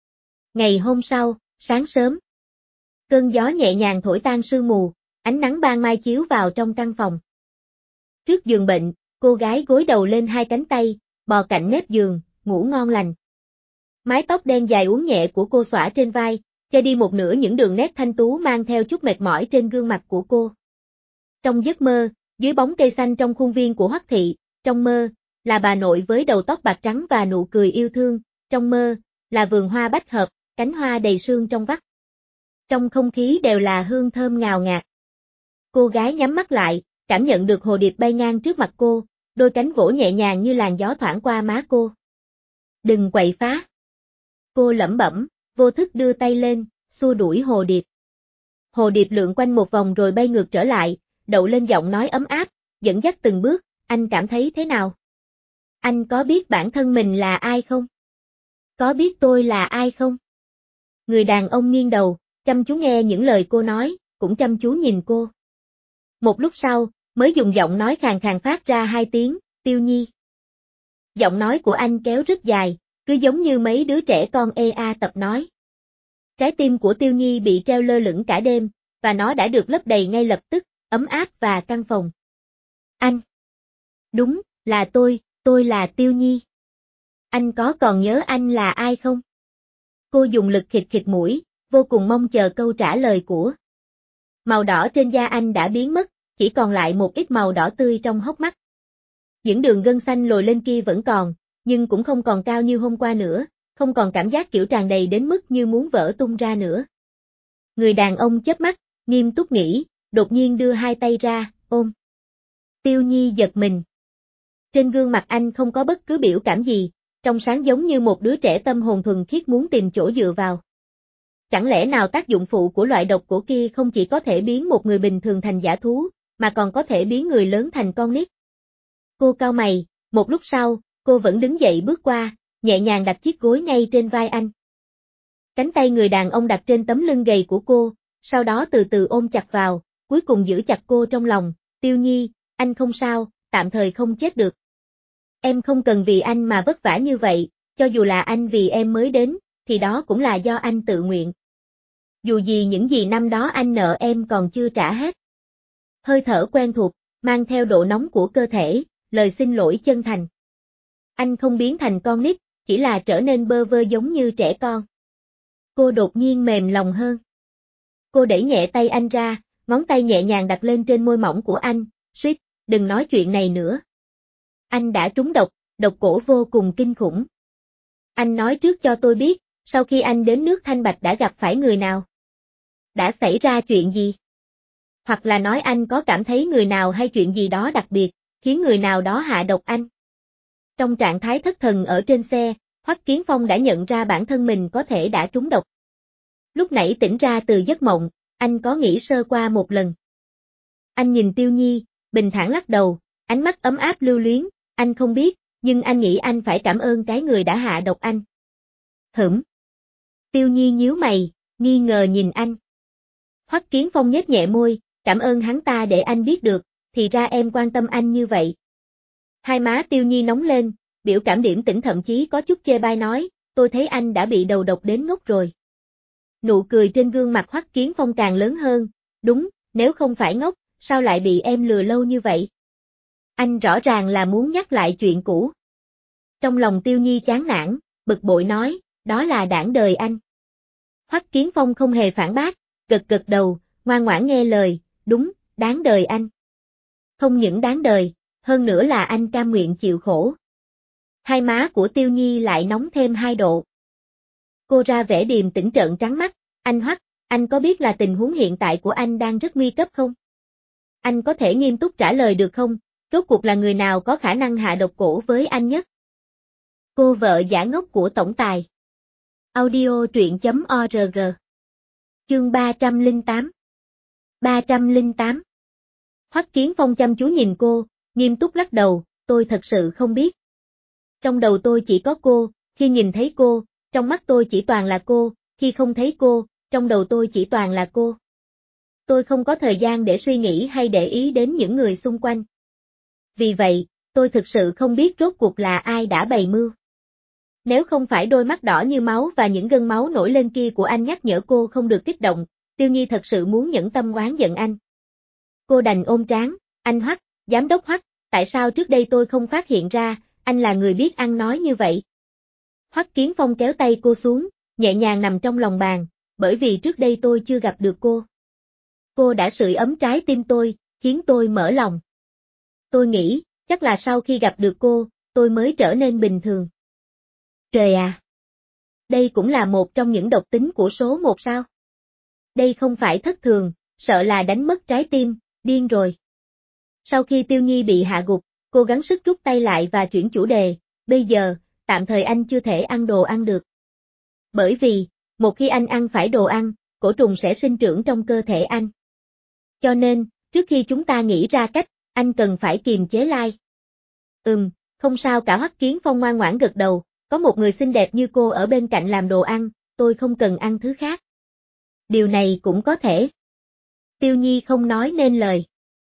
Ngày hôm sau, sáng sớm. Cơn gió nhẹ nhàng thổi tan sương mù, ánh nắng ban mai chiếu vào trong căn phòng. Trước giường bệnh, cô gái gối đầu lên hai cánh tay, bò cạnh mép giường, ngủ ngon lành. Mái tóc đen dài uốn nhẹ của cô xõa trên vai, che đi một nửa những đường nét thanh tú mang theo chút mệt mỏi trên gương mặt của cô. Trong giấc mơ, dưới bóng cây xanh trong khuôn viên của Hoắc thị, trong mơ, là bà nội với đầu tóc bạc trắng và nụ cười yêu thương, trong mơ, là vườn hoa bách hợp, cánh hoa đầy sương trong vắt. Trong không khí đều là hương thơm ngào ngạt. Cô gái nhắm mắt lại, cảm nhận được hồ điệp bay ngang trước mặt cô, đôi cánh vỗ nhẹ nhàng như làn gió thoảng qua má cô. Đừng quậy phá. Cô lẩm bẩm, vô thức đưa tay lên, xua đuổi hồ điệp. Hồ điệp lượn quanh một vòng rồi bay ngược trở lại, đậu lên giọng nói ấm áp, dẫn dắt từng bước, anh cảm thấy thế nào? Anh có biết bản thân mình là ai không? Có biết tôi là ai không? Người đàn ông nghiêng đầu, chăm chú nghe những lời cô nói, cũng chăm chú nhìn cô. Một lúc sau, mới dùng giọng nói khàn khàn phát ra hai tiếng, Tiêu Nhi. Giọng nói của anh kéo rất dài, cứ giống như mấy đứa trẻ con tập nói. Trái tim của Tiêu Nhi bị treo lơ lửng cả đêm, và nó đã được lấp đầy ngay lập tức, ấm áp và căng phòng. Anh. Đúng, là tôi là Tiêu Nhi. Anh có còn nhớ anh là ai không? Cô dùng lực khịt khịt mũi, vô cùng mong chờ câu trả lời của. Màu đỏ trên da anh đã biến mất, chỉ còn lại một ít màu đỏ tươi trong hốc mắt. Những đường gân xanh lồi lên kia vẫn còn, nhưng cũng không còn cao như hôm qua nữa, không còn cảm giác kiểu tràn đầy đến mức như muốn vỡ tung ra nữa. Người đàn ông chớp mắt, nghiêm túc nghĩ, đột nhiên đưa hai tay ra, ôm. Tiêu Nhi giật mình. Trên gương mặt anh không có bất cứ biểu cảm gì, trong sáng giống như một đứa trẻ tâm hồn thuần khiết muốn tìm chỗ dựa vào. Chẳng lẽ nào tác dụng phụ của loại độc cổ kia không chỉ có thể biến một người bình thường thành dã thú, mà còn có thể biến người lớn thành con nít? Cô cau mày, một lúc sau, cô vẫn đứng dậy bước qua, nhẹ nhàng đặt chiếc gối ngay trên vai anh. Cánh tay người đàn ông đặt trên tấm lưng gầy của cô, sau đó từ từ ôm chặt vào, cuối cùng giữ chặt cô trong lòng, Tiêu Nhi, anh không sao, tạm thời không chết được. Em không cần vì anh mà vất vả như vậy, cho dù là anh vì em mới đến, thì đó cũng là do anh tự nguyện. Dù gì những gì năm đó anh nợ em còn chưa trả hết. Hơi thở quen thuộc, mang theo độ nóng của cơ thể, lời xin lỗi chân thành. Anh không biến thành con nít, chỉ là trở nên bơ vơ giống như trẻ con. Cô đột nhiên mềm lòng hơn. Cô đẩy nhẹ tay anh ra, ngón tay nhẹ nhàng đặt lên trên môi mỏng của anh, suýt, đừng nói chuyện này nữa. Anh đã trúng độc, độc cổ vô cùng kinh khủng. Anh nói trước cho tôi biết, sau khi anh đến nước Thanh Bạch đã gặp phải người nào? Đã xảy ra chuyện gì? Hoặc là nói anh có cảm thấy người nào hay chuyện gì đó đặc biệt, khiến người nào đó hạ độc anh? Trong trạng thái thất thần ở trên xe, Hoắc Kiến Phong đã nhận ra bản thân mình có thể đã trúng độc. Lúc nãy tỉnh ra từ giấc mộng, anh có nghĩ sơ qua một lần. Anh nhìn Tiêu Nhi, bình thản lắc đầu, ánh mắt ấm áp lưu luyến, anh không biết, nhưng anh nghĩ anh phải cảm ơn cái người đã hạ độc anh. Tiêu Nhi nhíu mày, nghi ngờ nhìn anh. Hoắc Kiến Phong nhếch nhẹ môi, cảm ơn hắn ta để anh biết được, thì ra em quan tâm anh như vậy. Hai má Tiêu Nhi nóng lên, biểu cảm điểm tĩnh thậm chí có chút chê bai nói, tôi thấy anh đã bị đầu độc đến ngốc rồi. Nụ cười trên gương mặt Hoắc Kiến Phong càng lớn hơn, đúng, nếu không phải ngốc, sao lại bị em lừa lâu như vậy? Anh rõ ràng là muốn nhắc lại chuyện cũ. Trong lòng Tiêu Nhi chán nản, bực bội nói, đó là đảng đời anh. Hoắc Kiến Phong không hề phản bác, gật gật đầu, ngoan ngoãn nghe lời, đúng, đáng đời anh. Không những đáng đời, hơn nữa là anh cam nguyện chịu khổ. Hai má của Tiêu Nhi lại nóng thêm 2 độ. Cô ra vẻ điềm tĩnh trợn trắng mắt, anh Hoắc, anh có biết là tình huống hiện tại của anh đang rất nguy cấp không? Anh có thể nghiêm túc trả lời được không? Rốt cuộc là người nào có khả năng hạ độc cổ với anh nhất? Cô vợ giả ngốc của tổng tài. Audio truyện.org. Chương 308. 308. Hoắc Kiến Phong chăm chú nhìn cô, nghiêm túc lắc đầu, tôi thật sự không biết. Trong đầu tôi chỉ có cô, khi nhìn thấy cô, trong mắt tôi chỉ toàn là cô, khi không thấy cô, trong đầu tôi chỉ toàn là cô. Tôi không có thời gian để suy nghĩ hay để ý đến những người xung quanh. Vì vậy, tôi thực sự không biết rốt cuộc là ai đã bày mưu. Nếu không phải đôi mắt đỏ như máu và những gân máu nổi lên kia của anh nhắc nhở cô không được kích động, Tiêu Nhi thật sự muốn nhẫn tâm oán giận anh. Cô đành ôm trán, anh Hoắc, giám đốc Hoắc, tại sao trước đây tôi không phát hiện ra, anh là người biết ăn nói như vậy. Hoắc Kiến Phong kéo tay cô xuống, nhẹ nhàng nằm trong lòng bàn, bởi vì trước đây tôi chưa gặp được cô. Cô đã sưởi ấm trái tim tôi, khiến tôi mở lòng. Tôi nghĩ, chắc là sau khi gặp được cô, tôi mới trở nên bình thường. Trời à! Đây cũng là một trong những độc tính của số 1 sao? Đây không phải thất thường, sợ là đánh mất trái tim, điên rồi. Sau khi Tiêu Nhi bị hạ gục, cô gắng sức rút tay lại và chuyển chủ đề, bây giờ, tạm thời anh chưa thể ăn đồ ăn được. Bởi vì, một khi anh ăn phải đồ ăn, cổ trùng sẽ sinh trưởng trong cơ thể anh. Cho nên, trước khi chúng ta nghĩ ra cách, anh cần phải kiềm chế lai. Không sao cả. Hoắc Kiến Phong ngoan ngoãn gật đầu, có một người xinh đẹp như cô ở bên cạnh làm đồ ăn, tôi không cần ăn thứ khác. Điều này cũng có thể. Tiêu Nhi không nói nên lời.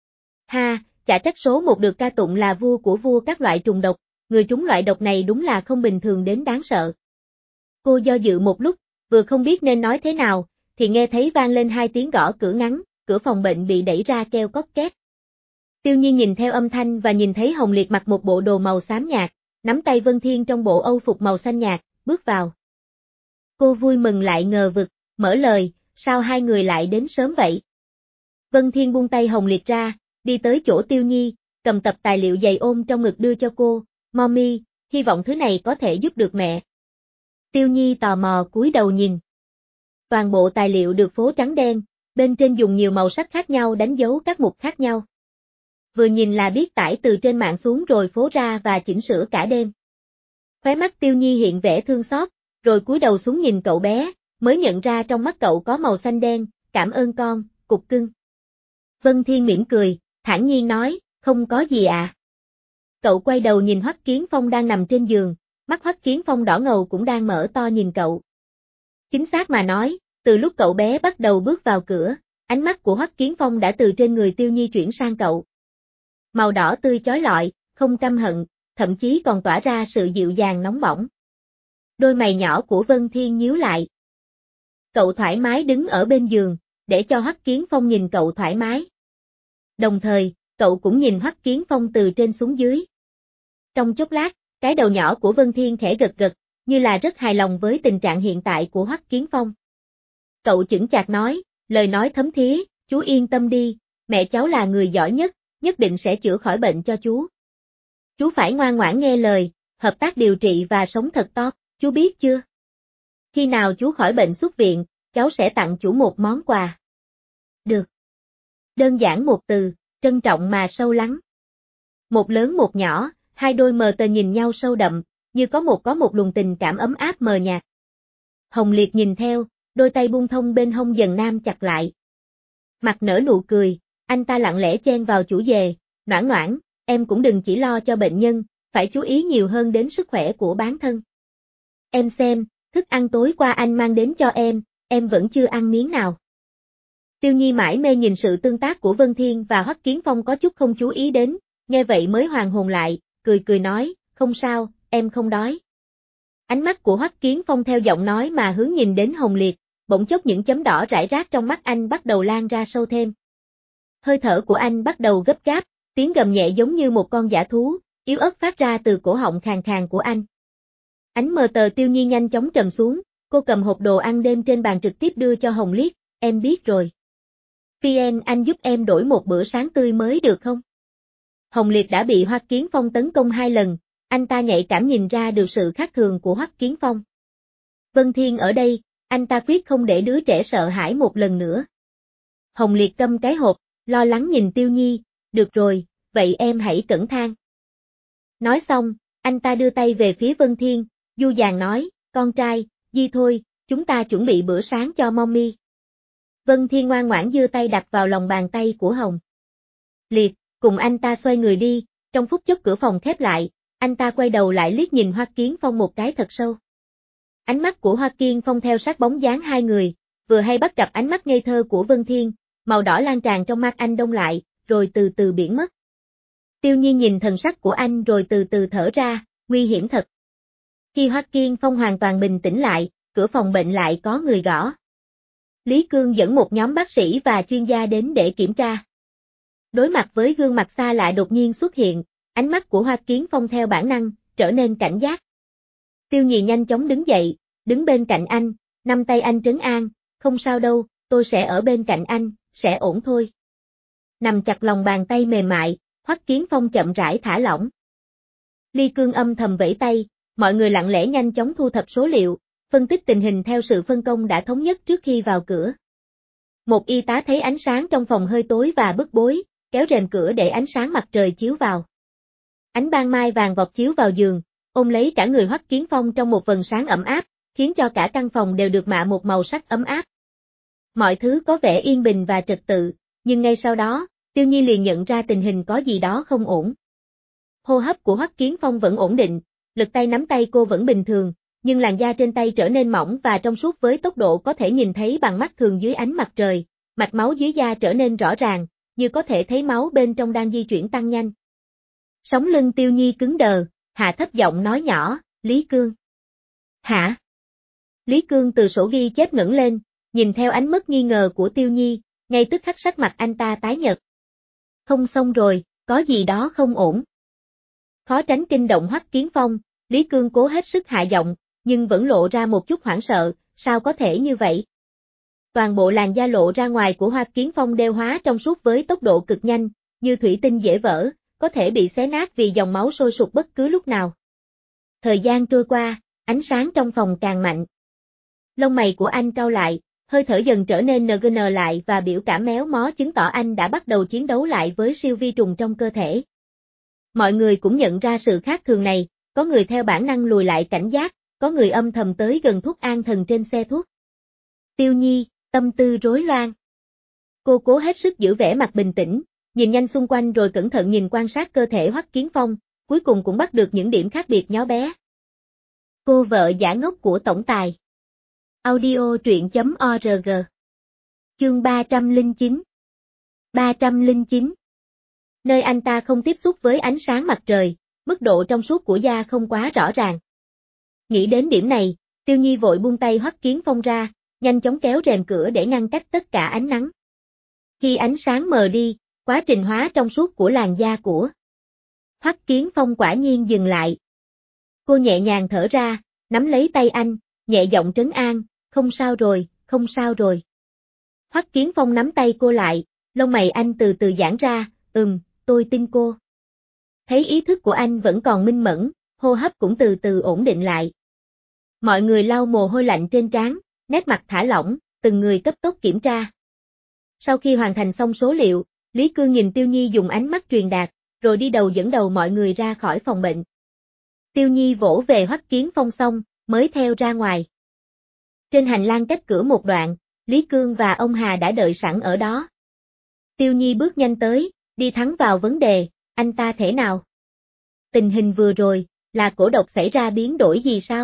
Ha, chả trách số 1 được ca tụng là vua của vua các loại trùng độc, người trúng loại độc này đúng là không bình thường đến đáng sợ. Cô do dự một lúc, vừa không biết nên nói thế nào, thì nghe thấy vang lên 2 tiếng gõ cửa ngắn, cửa phòng bệnh bị đẩy ra kêu cót két. Tiêu Nhi nhìn theo âm thanh và nhìn thấy Hồng Liệt mặc một bộ đồ màu xám nhạt, nắm tay Vân Thiên trong bộ âu phục màu xanh nhạt, bước vào. Cô vui mừng lại ngờ vực, mở lời, sao hai người lại đến sớm vậy? Vân Thiên buông tay Hồng Liệt ra, đi tới chỗ Tiêu Nhi, cầm tập tài liệu dày ôm trong ngực đưa cho cô, Mommy, hy vọng thứ này có thể giúp được mẹ. Tiêu Nhi tò mò cúi đầu nhìn. Toàn bộ tài liệu được phố trắng đen, bên trên dùng nhiều màu sắc khác nhau đánh dấu các mục khác nhau. Vừa nhìn là biết tải từ trên mạng xuống rồi phố ra và chỉnh sửa cả đêm. Khóe mắt Tiêu Nhi hiện vẻ thương xót, rồi cúi đầu xuống nhìn cậu bé, mới nhận ra trong mắt cậu có màu xanh đen, cảm ơn con, cục cưng. Vân Thiên mỉm cười, thản nhiên nói, không có gì à. Cậu quay đầu nhìn Hoắc Kiến Phong đang nằm trên giường, mắt Hoắc Kiến Phong đỏ ngầu cũng đang mở to nhìn cậu. Chính xác mà nói, từ lúc cậu bé bắt đầu bước vào cửa, ánh mắt của Hoắc Kiến Phong đã từ trên người Tiêu Nhi chuyển sang cậu. Màu đỏ tươi chói lọi, không căm hận, thậm chí còn tỏa ra sự dịu dàng nóng bỏng. Đôi mày nhỏ của Vân Thiên nhíu lại. Cậu thoải mái đứng ở bên giường, để cho Hoắc Kiến Phong nhìn cậu thoải mái. Đồng thời, cậu cũng nhìn Hoắc Kiến Phong từ trên xuống dưới. Trong chốc lát, cái đầu nhỏ của Vân Thiên khẽ gật gật, như là rất hài lòng với tình trạng hiện tại của Hoắc Kiến Phong. Cậu chững chạc nói, lời nói thấm thía, chú yên tâm đi, mẹ cháu là người giỏi nhất định sẽ chữa khỏi bệnh cho chú. Chú phải ngoan ngoãn nghe lời, hợp tác điều trị và sống thật tốt, chú biết chưa? Khi nào chú khỏi bệnh xuất viện, cháu sẽ tặng chú một món quà. Được. Đơn giản một từ, trân trọng mà sâu lắng. Một lớn một nhỏ, hai đôi mờ tờ nhìn nhau sâu đậm, như có một luồng tình cảm ấm áp mờ nhạt. Hồng Liệt nhìn theo, đôi tay buông thong bên hông dần nam chặt lại. Mặt nở nụ cười, anh ta lặng lẽ chen vào chủ đề, Noãn Noãn, em cũng đừng chỉ lo cho bệnh nhân, phải chú ý nhiều hơn đến sức khỏe của bản thân. Em xem, thức ăn tối qua anh mang đến cho em vẫn chưa ăn miếng nào. Tiêu Nhi mãi mê nhìn sự tương tác của Vân Thiên và Hoắc Kiến Phong có chút không chú ý đến, nghe vậy mới hoàn hồn lại, cười nói, không sao, em không đói. Ánh mắt của Hoắc Kiến Phong theo giọng nói mà hướng nhìn đến Hồng Liệt, bỗng chốc những chấm đỏ rải rác trong mắt anh bắt đầu lan ra sâu thêm. Hơi thở của anh bắt đầu gấp gáp, tiếng gầm nhẹ giống như một con dã thú, yếu ớt phát ra từ cổ họng khàn khàn của anh. Ánh mờ tờ Tiêu Nhi nhanh chóng trầm xuống, cô cầm hộp đồ ăn đêm trên bàn trực tiếp đưa cho Hồng Liệt, em biết rồi. Phiền anh giúp em đổi một bữa sáng tươi mới được không? Hồng Liệt đã bị Hoắc Kiến Phong tấn công 2 lần, anh ta nhạy cảm nhìn ra được sự khác thường của Hoắc Kiến Phong. Vân Thiên ở đây, anh ta quyết không để đứa trẻ sợ hãi một lần nữa. Hồng Liệt câm cái hộp, lo lắng nhìn Tiêu Nhi, được rồi, vậy em hãy cẩn thang. Nói xong, anh ta đưa tay về phía Vân Thiên, du dàng nói, con trai, đi thôi, chúng ta chuẩn bị bữa sáng cho Mommy. Vân Thiên ngoan ngoãn giơ tay đặt vào lòng bàn tay của Hồng Liệt, cùng anh ta xoay người đi, trong phút chốc cửa phòng khép lại, anh ta quay đầu lại liếc nhìn Hoắc Kiến Phong một cái thật sâu. Ánh mắt của Hoắc Kiến Phong theo sát bóng dáng hai người, vừa hay bắt gặp ánh mắt ngây thơ của Vân Thiên, màu đỏ lan tràn trong mắt anh đông lại, rồi từ từ biến mất. Tiêu Nhi nhìn thần sắc của anh rồi từ từ thở ra, nguy hiểm thật. Khi Hoắc Kiến Phong hoàn toàn bình tĩnh lại, cửa phòng bệnh lại có người gõ. Lý Cương dẫn một nhóm bác sĩ và chuyên gia đến để kiểm tra. Đối mặt với gương mặt xa lạ đột nhiên xuất hiện, ánh mắt của Hoắc Kiến Phong theo bản năng, trở nên cảnh giác. Tiêu Nhị nhanh chóng đứng dậy, đứng bên cạnh anh, nắm tay anh trấn an, không sao đâu, tôi sẽ ở bên cạnh anh, sẽ ổn thôi. Nằm chặt lòng bàn tay mềm mại, Hoắc Kiến Phong chậm rãi thả lỏng. Lý Cương âm thầm vẫy tay, mọi người lặng lẽ nhanh chóng thu thập số liệu, phân tích tình hình theo sự phân công đã thống nhất trước khi vào cửa. Một y tá thấy ánh sáng trong phòng hơi tối và bức bối, kéo rèm cửa để ánh sáng mặt trời chiếu vào. Ánh ban mai vàng vọt chiếu vào giường, ôm lấy cả người Hoắc Kiến Phong trong một vầng sáng ấm áp, khiến cho cả căn phòng đều được mạ một màu sắc ấm áp. Mọi thứ có vẻ yên bình và trật tự, nhưng ngay sau đó, Tiêu Nhi liền nhận ra tình hình có gì đó không ổn. Hô hấp của Hoắc Kiến Phong vẫn ổn định, lực tay nắm tay cô vẫn bình thường, nhưng làn da trên tay trở nên mỏng và trong suốt với tốc độ có thể nhìn thấy bằng mắt thường dưới ánh mặt trời, mạch máu dưới da trở nên rõ ràng, như có thể thấy máu bên trong đang di chuyển tăng nhanh. Sống lưng Tiêu Nhi cứng đờ, hạ thấp giọng nói nhỏ, Lý Cương. Hả? Lý Cương từ sổ ghi chép ngẩng lên, nhìn theo ánh mắt nghi ngờ của Tiêu Nhi, ngay tức khắc sắc mặt anh ta tái nhợt. Không xong rồi, có gì đó không ổn. Khó tránh kinh động Hoắc Kiến Phong, Lý Cương cố hết sức hạ giọng, nhưng vẫn lộ ra một chút hoảng sợ, sao có thể như vậy? Toàn bộ làn da lộ ra ngoài của Hoắc Kiến Phong đều hóa trong suốt với tốc độ cực nhanh, như thủy tinh dễ vỡ, có thể bị xé nát vì dòng máu sôi sục bất cứ lúc nào. Thời gian trôi qua, ánh sáng trong phòng càng mạnh. Lông mày của anh cau lại, hơi thở dần trở nên ngn lại và biểu cảm méo mó chứng tỏ anh đã bắt đầu chiến đấu lại với siêu vi trùng trong cơ thể. Mọi người cũng nhận ra sự khác thường này, có người theo bản năng lùi lại cảnh giác, có người âm thầm tới gần thuốc an thần trên xe thuốc. Tiêu Nhi, tâm tư rối loạn. Cô cố hết sức giữ vẻ mặt bình tĩnh, nhìn nhanh xung quanh rồi cẩn thận nhìn quan sát cơ thể Hoắc Kiến Phong, cuối cùng cũng bắt được những điểm khác biệt nhỏ bé. Cô vợ giả ngốc của tổng tài. Audio truyện.org. Chương 309. 309. Nơi anh ta không tiếp xúc với ánh sáng mặt trời, mức độ trong suốt của da không quá rõ ràng. Nghĩ đến điểm này, Tiêu Nhi vội buông tay Hoắc Kiến Phong ra, nhanh chóng kéo rèm cửa để ngăn cách tất cả ánh nắng. Khi ánh sáng mờ đi, quá trình hóa trong suốt của làn da của Hoắc Kiến Phong quả nhiên dừng lại. Cô nhẹ nhàng thở ra, nắm lấy tay anh, nhẹ giọng trấn an, không sao rồi, không sao rồi. Hoắc Kiến Phong nắm tay cô lại, lông mày anh từ từ giãn ra, tôi tin cô. Thấy ý thức của anh vẫn còn minh mẫn, hô hấp cũng từ từ ổn định lại. Mọi người lau mồ hôi lạnh trên trán, nét mặt thả lỏng, từng người cấp tốc kiểm tra. Sau khi hoàn thành xong số liệu, Lý Cương nhìn Tiêu Nhi dùng ánh mắt truyền đạt, rồi đi đầu dẫn đầu mọi người ra khỏi phòng bệnh. Tiêu Nhi vỗ về Hoắc Kiến Phong xong, mới theo ra ngoài. Trên hành lang cách cửa một đoạn, Lý Cương và ông Hà đã đợi sẵn ở đó. Tiêu Nhi bước nhanh tới, đi thẳng vào vấn đề, anh ta thế nào? Tình hình vừa rồi, là cổ độc xảy ra biến đổi gì sao?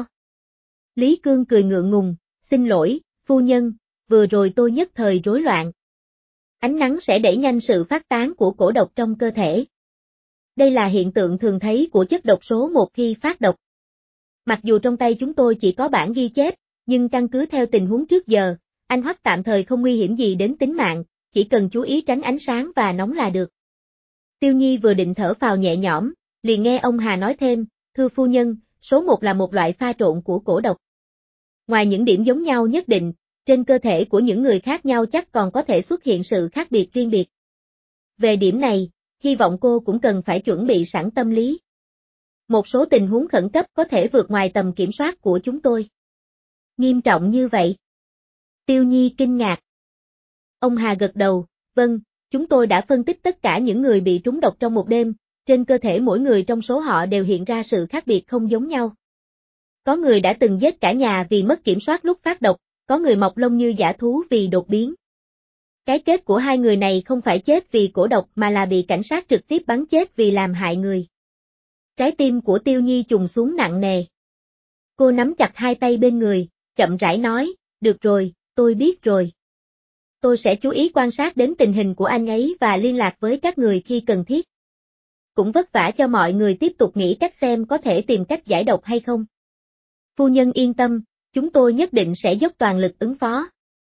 Lý Cương cười ngượng ngùng, xin lỗi, phu nhân, vừa rồi tôi nhất thời rối loạn. Ánh nắng sẽ đẩy nhanh sự phát tán của cổ độc trong cơ thể. Đây là hiện tượng thường thấy của chất độc số một khi phát độc. Mặc dù trong tay chúng tôi chỉ có bản ghi chép, nhưng căn cứ theo tình huống trước giờ, anh Hoắc tạm thời không nguy hiểm gì đến tính mạng, chỉ cần chú ý tránh ánh sáng và nóng là được. Tiêu Nhi vừa định thở phào nhẹ nhõm, liền nghe ông Hà nói thêm, thưa phu nhân, số 1 là một loại pha trộn của cổ độc. Ngoài những điểm giống nhau nhất định, trên cơ thể của những người khác nhau chắc còn có thể xuất hiện sự khác biệt riêng biệt. Về điểm này, hy vọng cô cũng cần phải chuẩn bị sẵn tâm lý. Một số tình huống khẩn cấp có thể vượt ngoài tầm kiểm soát của chúng tôi. Nghiêm trọng như vậy? Tiêu Nhi kinh ngạc. Ông Hà gật đầu, vâng, chúng tôi đã phân tích tất cả những người bị trúng độc trong một đêm, trên cơ thể mỗi người trong số họ đều hiện ra sự khác biệt không giống nhau. Có người đã từng giết cả nhà vì mất kiểm soát lúc phát độc, có người mọc lông như dã thú vì đột biến. Cái kết của hai người này không phải chết vì cổ độc mà là bị cảnh sát trực tiếp bắn chết vì làm hại người. Trái tim của Tiêu Nhi trùng xuống nặng nề. Cô nắm chặt hai tay bên người, chậm rãi nói, được rồi, tôi biết rồi. Tôi sẽ chú ý quan sát đến tình hình của anh ấy và liên lạc với các người khi cần thiết. Cũng vất vả cho mọi người tiếp tục nghĩ cách xem có thể tìm cách giải độc hay không. Phu nhân yên tâm, chúng tôi nhất định sẽ dốc toàn lực ứng phó.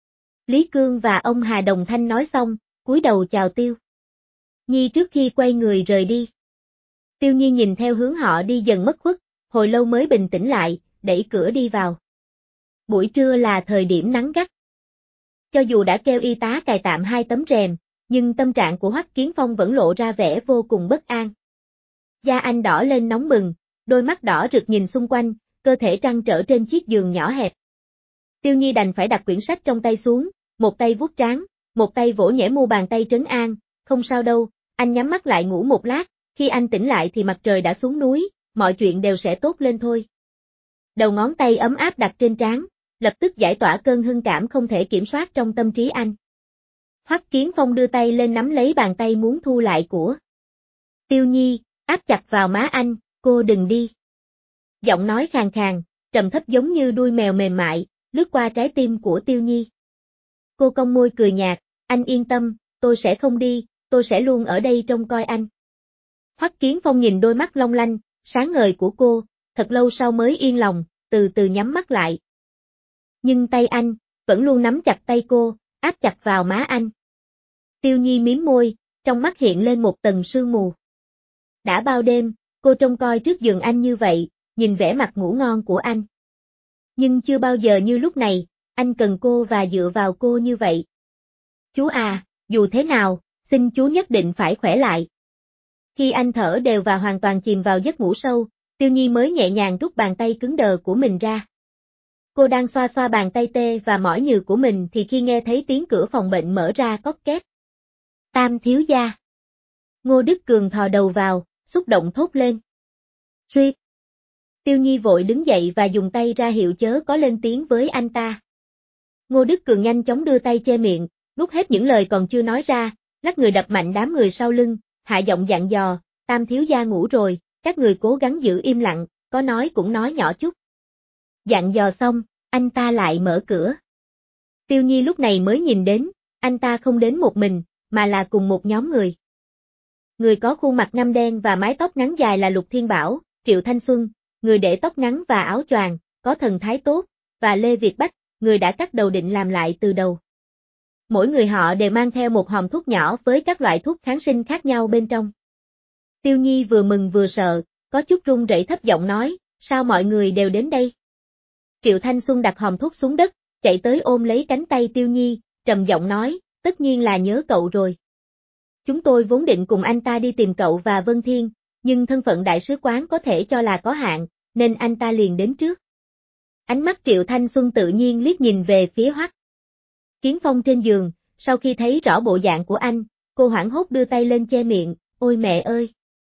Lý Cương và ông Hà đồng thanh nói xong, cúi đầu chào Tiêu Nhi trước khi quay người rời đi. Tiêu Nhi nhìn theo hướng họ đi dần mất khuất, hồi lâu mới bình tĩnh lại, đẩy cửa đi vào. Buổi trưa là thời điểm nắng gắt. Cho dù đã kêu y tá cài tạm 2 tấm rèm, nhưng tâm trạng của Hoắc Kiến Phong vẫn lộ ra vẻ vô cùng bất an. Da anh đỏ lên nóng bừng, đôi mắt đỏ rực nhìn xung quanh, cơ thể trăn trở trên chiếc giường nhỏ hẹp. Tiêu Nhi đành phải đặt quyển sách trong tay xuống, một tay vuốt trán, một tay vỗ nhẹ mu bàn tay trấn an, không sao đâu, anh nhắm mắt lại ngủ một lát, khi anh tỉnh lại thì mặt trời đã xuống núi, mọi chuyện đều sẽ tốt lên thôi. Đầu ngón tay ấm áp đặt trên trán, lập tức giải tỏa cơn hưng cảm không thể kiểm soát trong tâm trí anh. Hoắc Kiến Phong đưa tay lên nắm lấy bàn tay muốn thu lại của Tiêu Nhi, áp chặt vào má anh, cô đừng đi. Giọng nói khàn khàn, trầm thấp giống như đuôi mèo mềm mại, lướt qua trái tim của Tiêu Nhi. Cô cong môi cười nhạt, anh yên tâm, tôi sẽ không đi, tôi sẽ luôn ở đây trông coi anh. Hoắc Kiến Phong nhìn đôi mắt long lanh, sáng ngời của cô, thật lâu sau mới yên lòng, từ từ nhắm mắt lại. Nhưng tay anh, vẫn luôn nắm chặt tay cô, áp chặt vào má anh. Tiêu Nhi mím môi, trong mắt hiện lên một tầng sương mù. Đã bao đêm, cô trông coi trước giường anh như vậy, nhìn vẻ mặt ngủ ngon của anh. Nhưng chưa bao giờ như lúc này, anh cần cô và dựa vào cô như vậy. Chú à, dù thế nào, xin chú nhất định phải khỏe lại. Khi anh thở đều và hoàn toàn chìm vào giấc ngủ sâu, Tiêu Nhi mới nhẹ nhàng rút bàn tay cứng đờ của mình ra. Cô đang xoa xoa bàn tay tê và mỏi nhừ của mình thì khi nghe thấy tiếng cửa phòng bệnh mở ra cót két. Tam thiếu gia. Ngô Đức Cường thò đầu vào, xúc động thốt lên. Suýt. Tiêu Nhi vội đứng dậy và dùng tay ra hiệu chớ có lên tiếng với anh ta. Ngô Đức Cường nhanh chóng đưa tay che miệng, nuốt hết những lời còn chưa nói ra, lắc người đập mạnh đám người sau lưng, hạ giọng dặn dò, Tam thiếu gia ngủ rồi, các người cố gắng giữ im lặng, có nói cũng nói nhỏ chút. Dặn dò xong, anh ta lại mở cửa. Tiêu Nhi lúc này mới nhìn đến, anh ta không đến một mình, mà là cùng một nhóm người. Người có khuôn mặt ngăm đen và mái tóc ngắn dài là Lục Thiên Bảo, Triệu Thanh Xuân, người để tóc ngắn và áo choàng, có thần thái tốt, và Lê Việt Bách, người đã cắt đầu định làm lại từ đầu. Mỗi người họ đều mang theo một hòm thuốc nhỏ với các loại thuốc kháng sinh khác nhau bên trong. Tiêu Nhi vừa mừng vừa sợ, có chút run rẩy thấp giọng nói, sao mọi người đều đến đây? Triệu Thanh Xuân đặt hòm thuốc xuống đất, chạy tới ôm lấy cánh tay Tiêu Nhi, trầm giọng nói, tất nhiên là nhớ cậu rồi. Chúng tôi vốn định cùng anh ta đi tìm cậu và Vân Thiên, nhưng thân phận đại sứ quán có thể cho là có hạn, nên anh ta liền đến trước. Ánh mắt Triệu Thanh Xuân tự nhiên liếc nhìn về phía Hoắc Kiến Phong trên giường, sau khi thấy rõ bộ dạng của anh, cô hoảng hốt đưa tay lên che miệng, ôi mẹ ơi!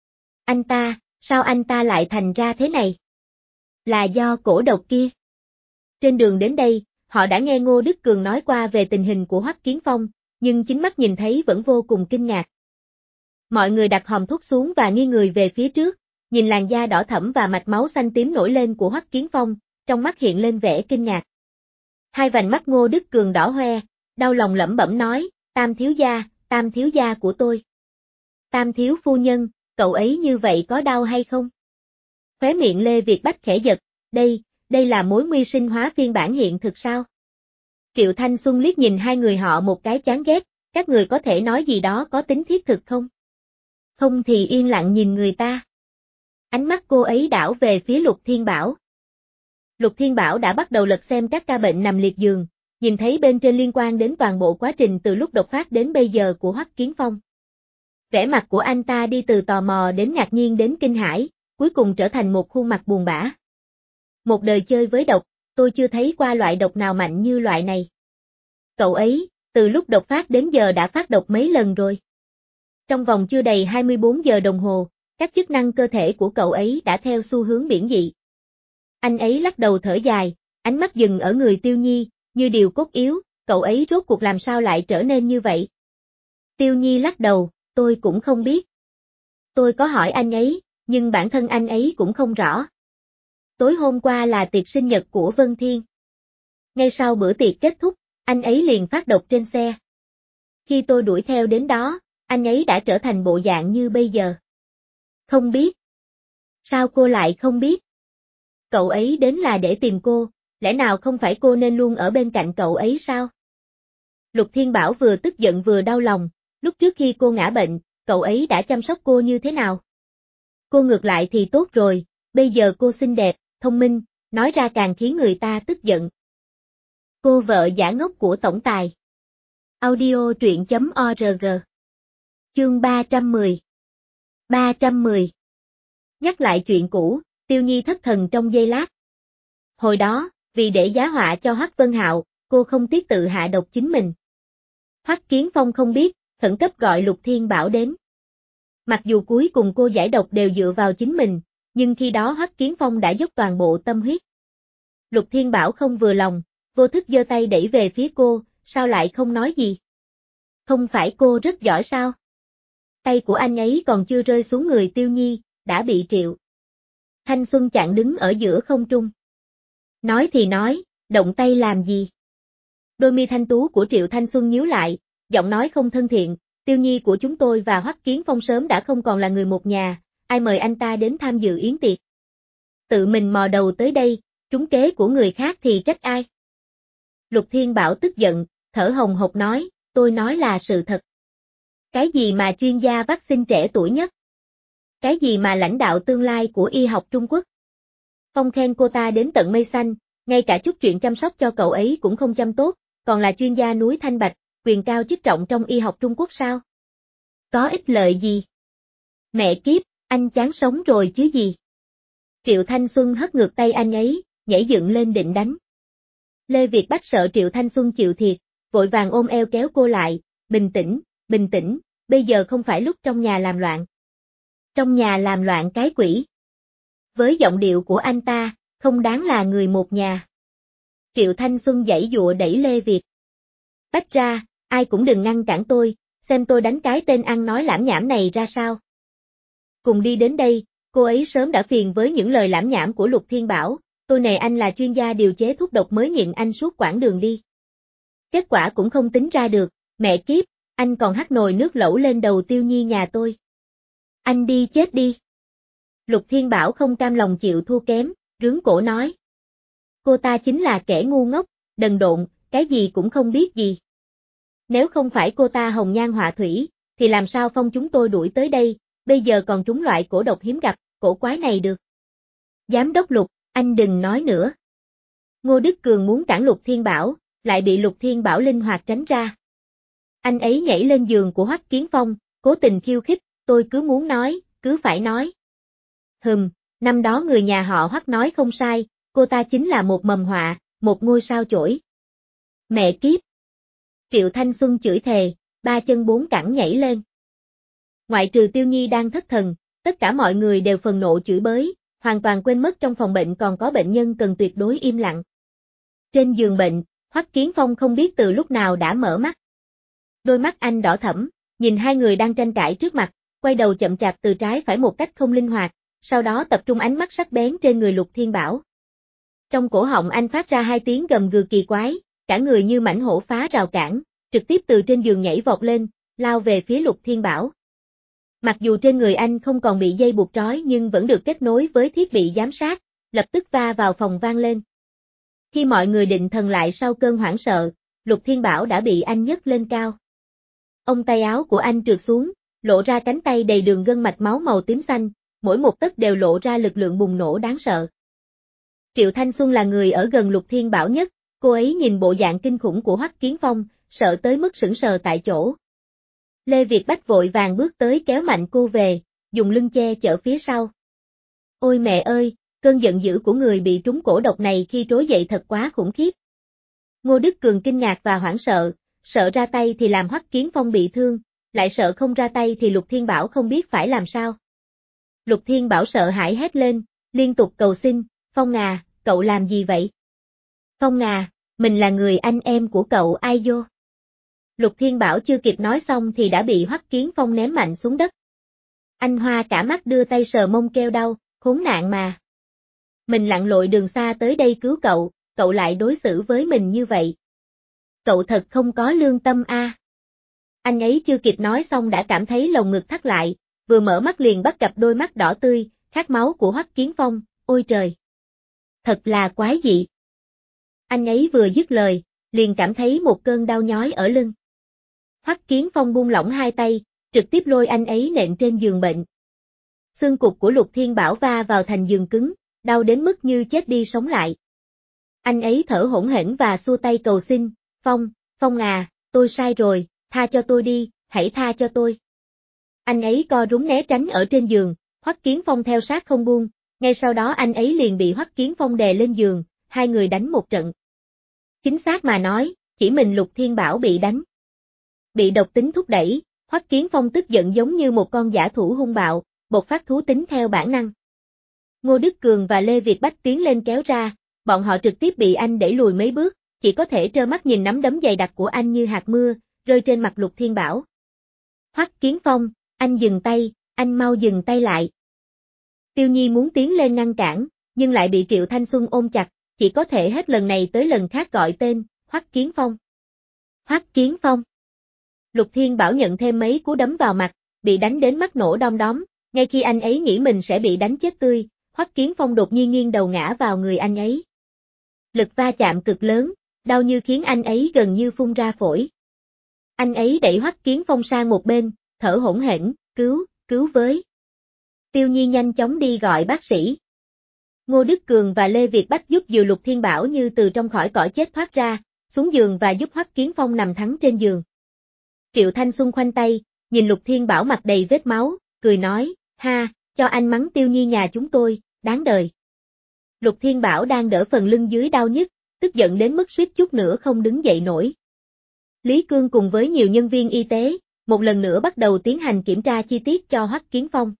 Sao anh ta lại thành ra thế này? Là do cổ độc kia. Trên đường đến đây, họ đã nghe Ngô Đức Cường nói qua về tình hình của Hoắc Kiến Phong, nhưng chính mắt nhìn thấy vẫn vô cùng kinh ngạc. Mọi người đặt hòm thuốc xuống và nghiêng người về phía trước, nhìn làn da đỏ thẫm và mạch máu xanh tím nổi lên của Hoắc Kiến Phong, trong mắt hiện lên vẻ kinh ngạc. Hai vành mắt Ngô Đức Cường đỏ hoe, đau lòng lẩm bẩm nói, Tam thiếu gia của tôi. Tam thiếu phu nhân, cậu ấy như vậy có đau hay không? Khóe miệng Lê Việt Bách khẽ giật, đây là mối nguy sinh hóa phiên bản hiện thực sao? Triệu Thanh Xuân liếc nhìn hai người họ một cái chán ghét, các người có thể nói gì đó có tính thiết thực không? Không thì yên lặng nhìn người ta. Ánh mắt cô ấy đảo về phía Lục Thiên Bảo. Lục Thiên Bảo đã bắt đầu lật xem các ca bệnh nằm liệt giường, nhìn thấy bên trên liên quan đến toàn bộ quá trình từ lúc đột phát đến bây giờ của Hoắc Kiến Phong. Vẻ mặt của anh ta đi từ tò mò đến ngạc nhiên đến kinh hãi, cuối cùng trở thành một khuôn mặt buồn bã. Một đời chơi với độc, tôi chưa thấy qua loại độc nào mạnh như loại này. Cậu ấy, từ lúc đột phát đến giờ đã phát độc mấy lần rồi. Trong vòng chưa đầy 24 giờ đồng hồ, các chức năng cơ thể của cậu ấy đã theo xu hướng biển dị. Anh ấy lắc đầu thở dài, ánh mắt dừng ở người Tiêu Nhi, như điều cốt yếu, cậu ấy rốt cuộc làm sao lại trở nên như vậy. Tiêu Nhi lắc đầu, tôi cũng không biết. Tôi có hỏi anh ấy, nhưng bản thân anh ấy cũng không rõ. Tối hôm qua là tiệc sinh nhật của Vân Thiên. Ngay sau bữa tiệc kết thúc, anh ấy liền phát độc trên xe. Khi tôi đuổi theo đến đó, anh ấy đã trở thành bộ dạng như bây giờ. Không biết. Sao cô lại không biết? Cậu ấy đến là để tìm cô, lẽ nào không phải cô nên luôn ở bên cạnh cậu ấy sao? Lục Thiên Bảo vừa tức giận vừa đau lòng, lúc trước khi cô ngã bệnh, cậu ấy đã chăm sóc cô như thế nào? Cô ngược lại thì tốt rồi, bây giờ cô xinh đẹp, thông minh, nói ra càng khiến người ta tức giận. Cô vợ giả ngốc của tổng tài. Audio truyện.org. Chương 310. 310. Nhắc lại chuyện cũ, Tiêu Nhi thất thần trong giây lát. Hồi đó, vì để giá họa cho Hoắc Vân Hạo, cô không tiếc tự hạ độc chính mình. Hoắc Kiến Phong không biết, khẩn cấp gọi Lục Thiên Bảo đến. Mặc dù cuối cùng cô giải độc đều dựa vào chính mình, nhưng khi đó Hoắc Kiến Phong đã dốc toàn bộ tâm huyết. Lục Thiên Bảo không vừa lòng, vô thức giơ tay đẩy về phía cô, sao lại không nói gì? Không phải cô rất giỏi sao? Tay của anh ấy còn chưa rơi xuống người Tiêu Nhi, đã bị Triệu Thanh Xuân chặn đứng ở giữa không trung. Nói thì nói, động tay làm gì? Đôi mi thanh tú của Triệu Thanh Xuân nhíu lại, giọng nói không thân thiện, Tiêu Nhi của chúng tôi và Hoắc Kiến Phong sớm đã không còn là người một nhà, ai mời anh ta đến tham dự yến tiệc? Tự mình mò đầu tới đây, trúng kế của người khác thì trách ai? Lục Thiên Bảo tức giận, thở hồng hộc nói, tôi nói là sự thật. Cái gì mà chuyên gia vaccine trẻ tuổi nhất? Cái gì mà lãnh đạo tương lai của y học Trung Quốc? Phong khen cô ta đến tận mây xanh, ngay cả chút chuyện chăm sóc cho cậu ấy cũng không chăm tốt, còn là chuyên gia núi Thanh Bạch, quyền cao chức trọng trong y học Trung Quốc sao? Có ích lợi gì? Mẹ kiếp, anh chán sống rồi chứ gì? Triệu Thanh Xuân hất ngược tay anh ấy, nhảy dựng lên định đánh. Lê Việt Bách sợ Triệu Thanh Xuân chịu thiệt, vội vàng ôm eo kéo cô lại, bình tĩnh, bây giờ không phải lúc trong nhà làm loạn. Trong nhà làm loạn cái quỷ. Với giọng điệu của anh ta, không đáng là người một nhà. Triệu Thanh Xuân giãy dụa đẩy Lê Việt Bách ra, ai cũng đừng ngăn cản tôi, xem tôi đánh cái tên ăn nói lảm nhảm này ra sao. Cùng đi đến đây, cô ấy sớm đã phiền với những lời lảm nhảm của Lục Thiên Bảo, tôi nề anh là chuyên gia điều chế thuốc độc mới nhịn anh suốt quãng đường đi. Kết quả cũng không tính ra được, mẹ kiếp, anh còn hắt nồi nước lẩu lên đầu Tiêu Nhi nhà tôi. Anh đi chết đi. Lục Thiên Bảo không cam lòng chịu thua kém, rướn cổ nói. Cô ta chính là kẻ ngu ngốc, đần độn, cái gì cũng không biết gì. Nếu không phải cô ta hồng nhan họa thủy, thì làm sao Phong chúng tôi đuổi tới đây, bây giờ còn trúng loại cổ độc hiếm gặp, cổ quái này được. Giám đốc Lục, anh đừng nói nữa. Ngô Đức Cường muốn cản Lục Thiên Bảo, lại bị Lục Thiên Bảo linh hoạt tránh ra. Anh ấy nhảy lên giường của Hoắc Kiến Phong, cố tình khiêu khích, tôi cứ muốn nói, cứ phải nói. Năm đó người nhà họ Hoắc nói không sai, cô ta chính là một mầm họa, một ngôi sao chổi. Mẹ kiếp. Triệu Thanh Xuân chửi thề, ba chân bốn cẳng nhảy lên. Ngoại trừ Tiêu Nhi đang thất thần, tất cả mọi người đều phần nộ chửi bới, hoàn toàn quên mất trong phòng bệnh còn có bệnh nhân cần tuyệt đối im lặng. Trên giường bệnh, Hoắc Kiến Phong không biết từ lúc nào đã mở mắt. Đôi mắt anh đỏ thẫm, nhìn hai người đang tranh cãi trước mặt, quay đầu chậm chạp từ trái phải một cách không linh hoạt, sau đó tập trung ánh mắt sắc bén trên người Lục Thiên Bảo. Trong cổ họng anh phát ra hai tiếng gầm gừ kỳ quái, cả người như mãnh hổ phá rào cản, trực tiếp từ trên giường nhảy vọt lên, lao về phía Lục Thiên Bảo. Mặc dù trên người anh không còn bị dây buộc trói nhưng vẫn được kết nối với thiết bị giám sát, lập tức va vào phòng vang lên. Khi mọi người định thần lại sau cơn hoảng sợ, Lục Thiên Bảo đã bị anh nhấc lên cao. Ông tay áo của anh trượt xuống, lộ ra cánh tay đầy đường gân mạch máu màu tím xanh, mỗi một tấc đều lộ ra lực lượng bùng nổ đáng sợ. Triệu Thanh Xuân là người ở gần Lục Thiên Bảo nhất, cô ấy nhìn bộ dạng kinh khủng của Hoắc Kiến Phong, sợ tới mức sững sờ tại chỗ. Lê Việt Bách vội vàng bước tới kéo mạnh cô về, dùng lưng che chở phía sau. Ôi mẹ ơi, cơn giận dữ của người bị trúng cổ độc này khi trỗi dậy thật quá khủng khiếp. Ngô Đức Cường kinh ngạc và hoảng sợ, sợ ra tay thì làm Hoắc Kiến Phong bị thương, lại sợ không ra tay thì Lục Thiên Bảo không biết phải làm sao. Lục Thiên Bảo sợ hãi hét lên, liên tục cầu xin, Phong à, cậu làm gì vậy? Phong à, mình là người anh em của cậu ai vô? Lục Thiên Bảo chưa kịp nói xong thì đã bị Hoắc Kiến Phong ném mạnh xuống đất. Anh hoa cả mắt đưa tay sờ mông kêu đau, khốn nạn mà. Mình lặn lội đường xa tới đây cứu cậu, cậu lại đối xử với mình như vậy. Cậu thật không có lương tâm a. Anh ấy chưa kịp nói xong đã cảm thấy lồng ngực thắt lại, vừa mở mắt liền bắt gặp đôi mắt đỏ tươi, khát máu của Hoắc Kiến Phong, ôi trời. Thật là quái dị. Anh ấy vừa dứt lời, liền cảm thấy một cơn đau nhói ở lưng. Hoắc Kiến Phong buông lỏng hai tay, trực tiếp lôi anh ấy nện trên giường bệnh. Xương cụt của Lục Thiên Bảo va vào thành giường cứng, đau đến mức như chết đi sống lại. Anh ấy thở hổn hển và xua tay cầu xin, Phong à, tôi sai rồi, tha cho tôi đi, hãy tha cho tôi. Anh ấy co rúm né tránh ở trên giường, Hoắc Kiến Phong theo sát không buông, ngay sau đó anh ấy liền bị Hoắc Kiến Phong đè lên giường, hai người đánh một trận. Chính xác mà nói, chỉ mình Lục Thiên Bảo bị đánh. Bị độc tính thúc đẩy, Hoắc Kiến Phong tức giận giống như một con dã thú hung bạo, bộc phát thú tính theo bản năng. Ngô Đức Cường và Lê Việt Bách tiến lên kéo ra, bọn họ trực tiếp bị anh đẩy lùi mấy bước, chỉ có thể trơ mắt nhìn nắm đấm dày đặc của anh như hạt mưa, rơi trên mặt Lục Thiên Bảo. Hoắc Kiến Phong, anh dừng tay, anh mau dừng tay lại. Tiêu Nhi muốn tiến lên ngăn cản, nhưng lại bị Triệu Thanh Xuân ôm chặt, chỉ có thể hết lần này tới lần khác gọi tên, Hoắc Kiến Phong. Hoắc Kiến Phong. Lục Thiên Bảo nhận thêm mấy cú đấm vào mặt, bị đánh đến mắt nổ đom đóm, ngay khi anh ấy nghĩ mình sẽ bị đánh chết tươi, Hoắc Kiến Phong đột nhiên nghiêng đầu ngã vào người anh ấy. Lực va chạm cực lớn, đau như khiến anh ấy gần như phun ra phổi. Anh ấy đẩy Hoắc Kiến Phong sang một bên, thở hổn hển, cứu với. Tiêu Nhi nhanh chóng đi gọi bác sĩ. Ngô Đức Cường và Lê Việt Bách giúp dìu Lục Thiên Bảo như từ trong khỏi cõi chết thoát ra, xuống giường và giúp Hoắc Kiến Phong nằm thẳng trên giường. Triệu Thanh Xuân khoanh tay, nhìn Lục Thiên Bảo mặt đầy vết máu, cười nói, ha, cho anh mắng Tiêu Nhi nhà chúng tôi, đáng đời. Lục Thiên Bảo đang đỡ phần lưng dưới đau nhức, tức giận đến mức suýt chút nữa không đứng dậy nổi. Lý Cương cùng với nhiều nhân viên y tế, một lần nữa bắt đầu tiến hành kiểm tra chi tiết cho Hoắc Kiến Phong.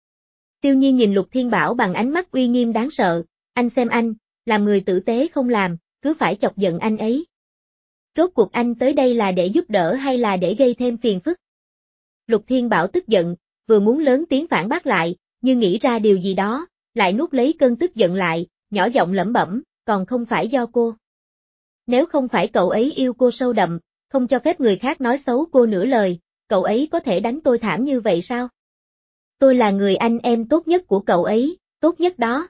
Tiêu Nhi nhìn Lục Thiên Bảo bằng ánh mắt uy nghiêm đáng sợ, anh xem anh, làm người tử tế không làm, cứ phải chọc giận anh ấy. Rốt cuộc anh tới đây là để giúp đỡ hay là để gây thêm phiền phức? Lục Thiên Bảo tức giận, vừa muốn lớn tiếng phản bác lại, nhưng nghĩ ra điều gì đó, lại nuốt lấy cơn tức giận lại, nhỏ giọng lẩm bẩm, còn không phải do cô. Nếu không phải cậu ấy yêu cô sâu đậm, không cho phép người khác nói xấu cô nửa lời, cậu ấy có thể đánh tôi thảm như vậy sao? Tôi là người anh em tốt nhất của cậu ấy, tốt nhất đó.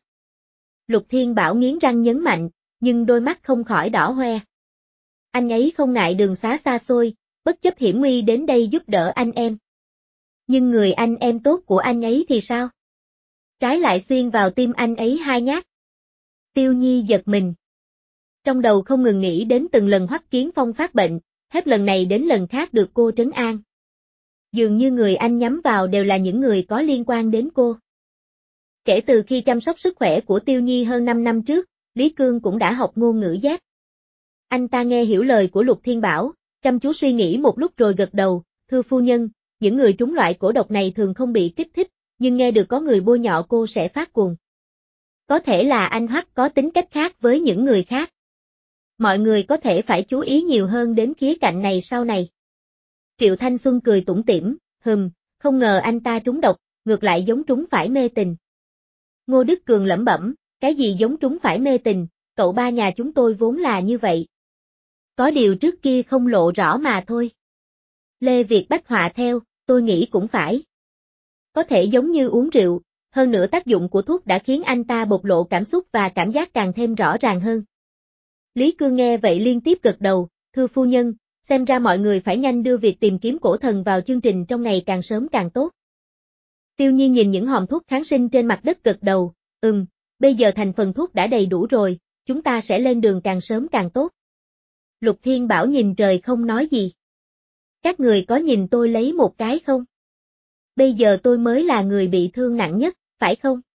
Lục Thiên Bảo nghiến răng nhấn mạnh, nhưng đôi mắt không khỏi đỏ hoe. Anh ấy không ngại đường xá xa xôi, bất chấp hiểm nguy đến đây giúp đỡ anh em. Nhưng người anh em tốt của anh ấy thì sao? Trái lại xuyên vào tim anh ấy hai nhát. Tiêu Nhi giật mình. Trong đầu không ngừng nghĩ đến từng lần Hoắc Kiến Phong phát bệnh, hết lần này đến lần khác được cô trấn an. Dường như người anh nhắm vào đều là những người có liên quan đến cô. Kể từ khi chăm sóc sức khỏe của Tiêu Nhi hơn 5 năm trước, Lý Cương cũng đã học ngôn ngữ giác. Anh ta nghe hiểu lời của Lục Thiên Bảo, chăm chú suy nghĩ một lúc rồi gật đầu, thưa phu nhân, những người trúng loại cổ độc này thường không bị kích thích, nhưng nghe được có người bôi nhọ cô sẽ phát cuồng. Có thể là anh Hoắc có tính cách khác với những người khác. Mọi người có thể phải chú ý nhiều hơn đến khía cạnh này sau này. Triệu Thanh Xuân cười tủm tỉm, không ngờ anh ta trúng độc, ngược lại giống trúng phải mê tình. Ngô Đức Cường lẩm bẩm, cái gì giống trúng phải mê tình, cậu ba nhà chúng tôi vốn là như vậy. Có điều trước kia không lộ rõ mà thôi. Lê Việt Bách họa theo, tôi nghĩ cũng phải. Có thể giống như uống rượu, hơn nữa tác dụng của thuốc đã khiến anh ta bộc lộ cảm xúc và cảm giác càng thêm rõ ràng hơn. Lý Cương nghe vậy liên tiếp gật đầu, thưa phu nhân, xem ra mọi người phải nhanh đưa việc tìm kiếm cổ thần vào chương trình trong ngày càng sớm càng tốt. Tiêu Nhi nhìn những hòm thuốc kháng sinh trên mặt đất gật đầu, bây giờ thành phần thuốc đã đầy đủ rồi, chúng ta sẽ lên đường càng sớm càng tốt. Lục Thiên Bảo nhìn trời không nói gì. Các người có nhìn tôi lấy một cái không? Bây giờ tôi mới là người bị thương nặng nhất, phải không?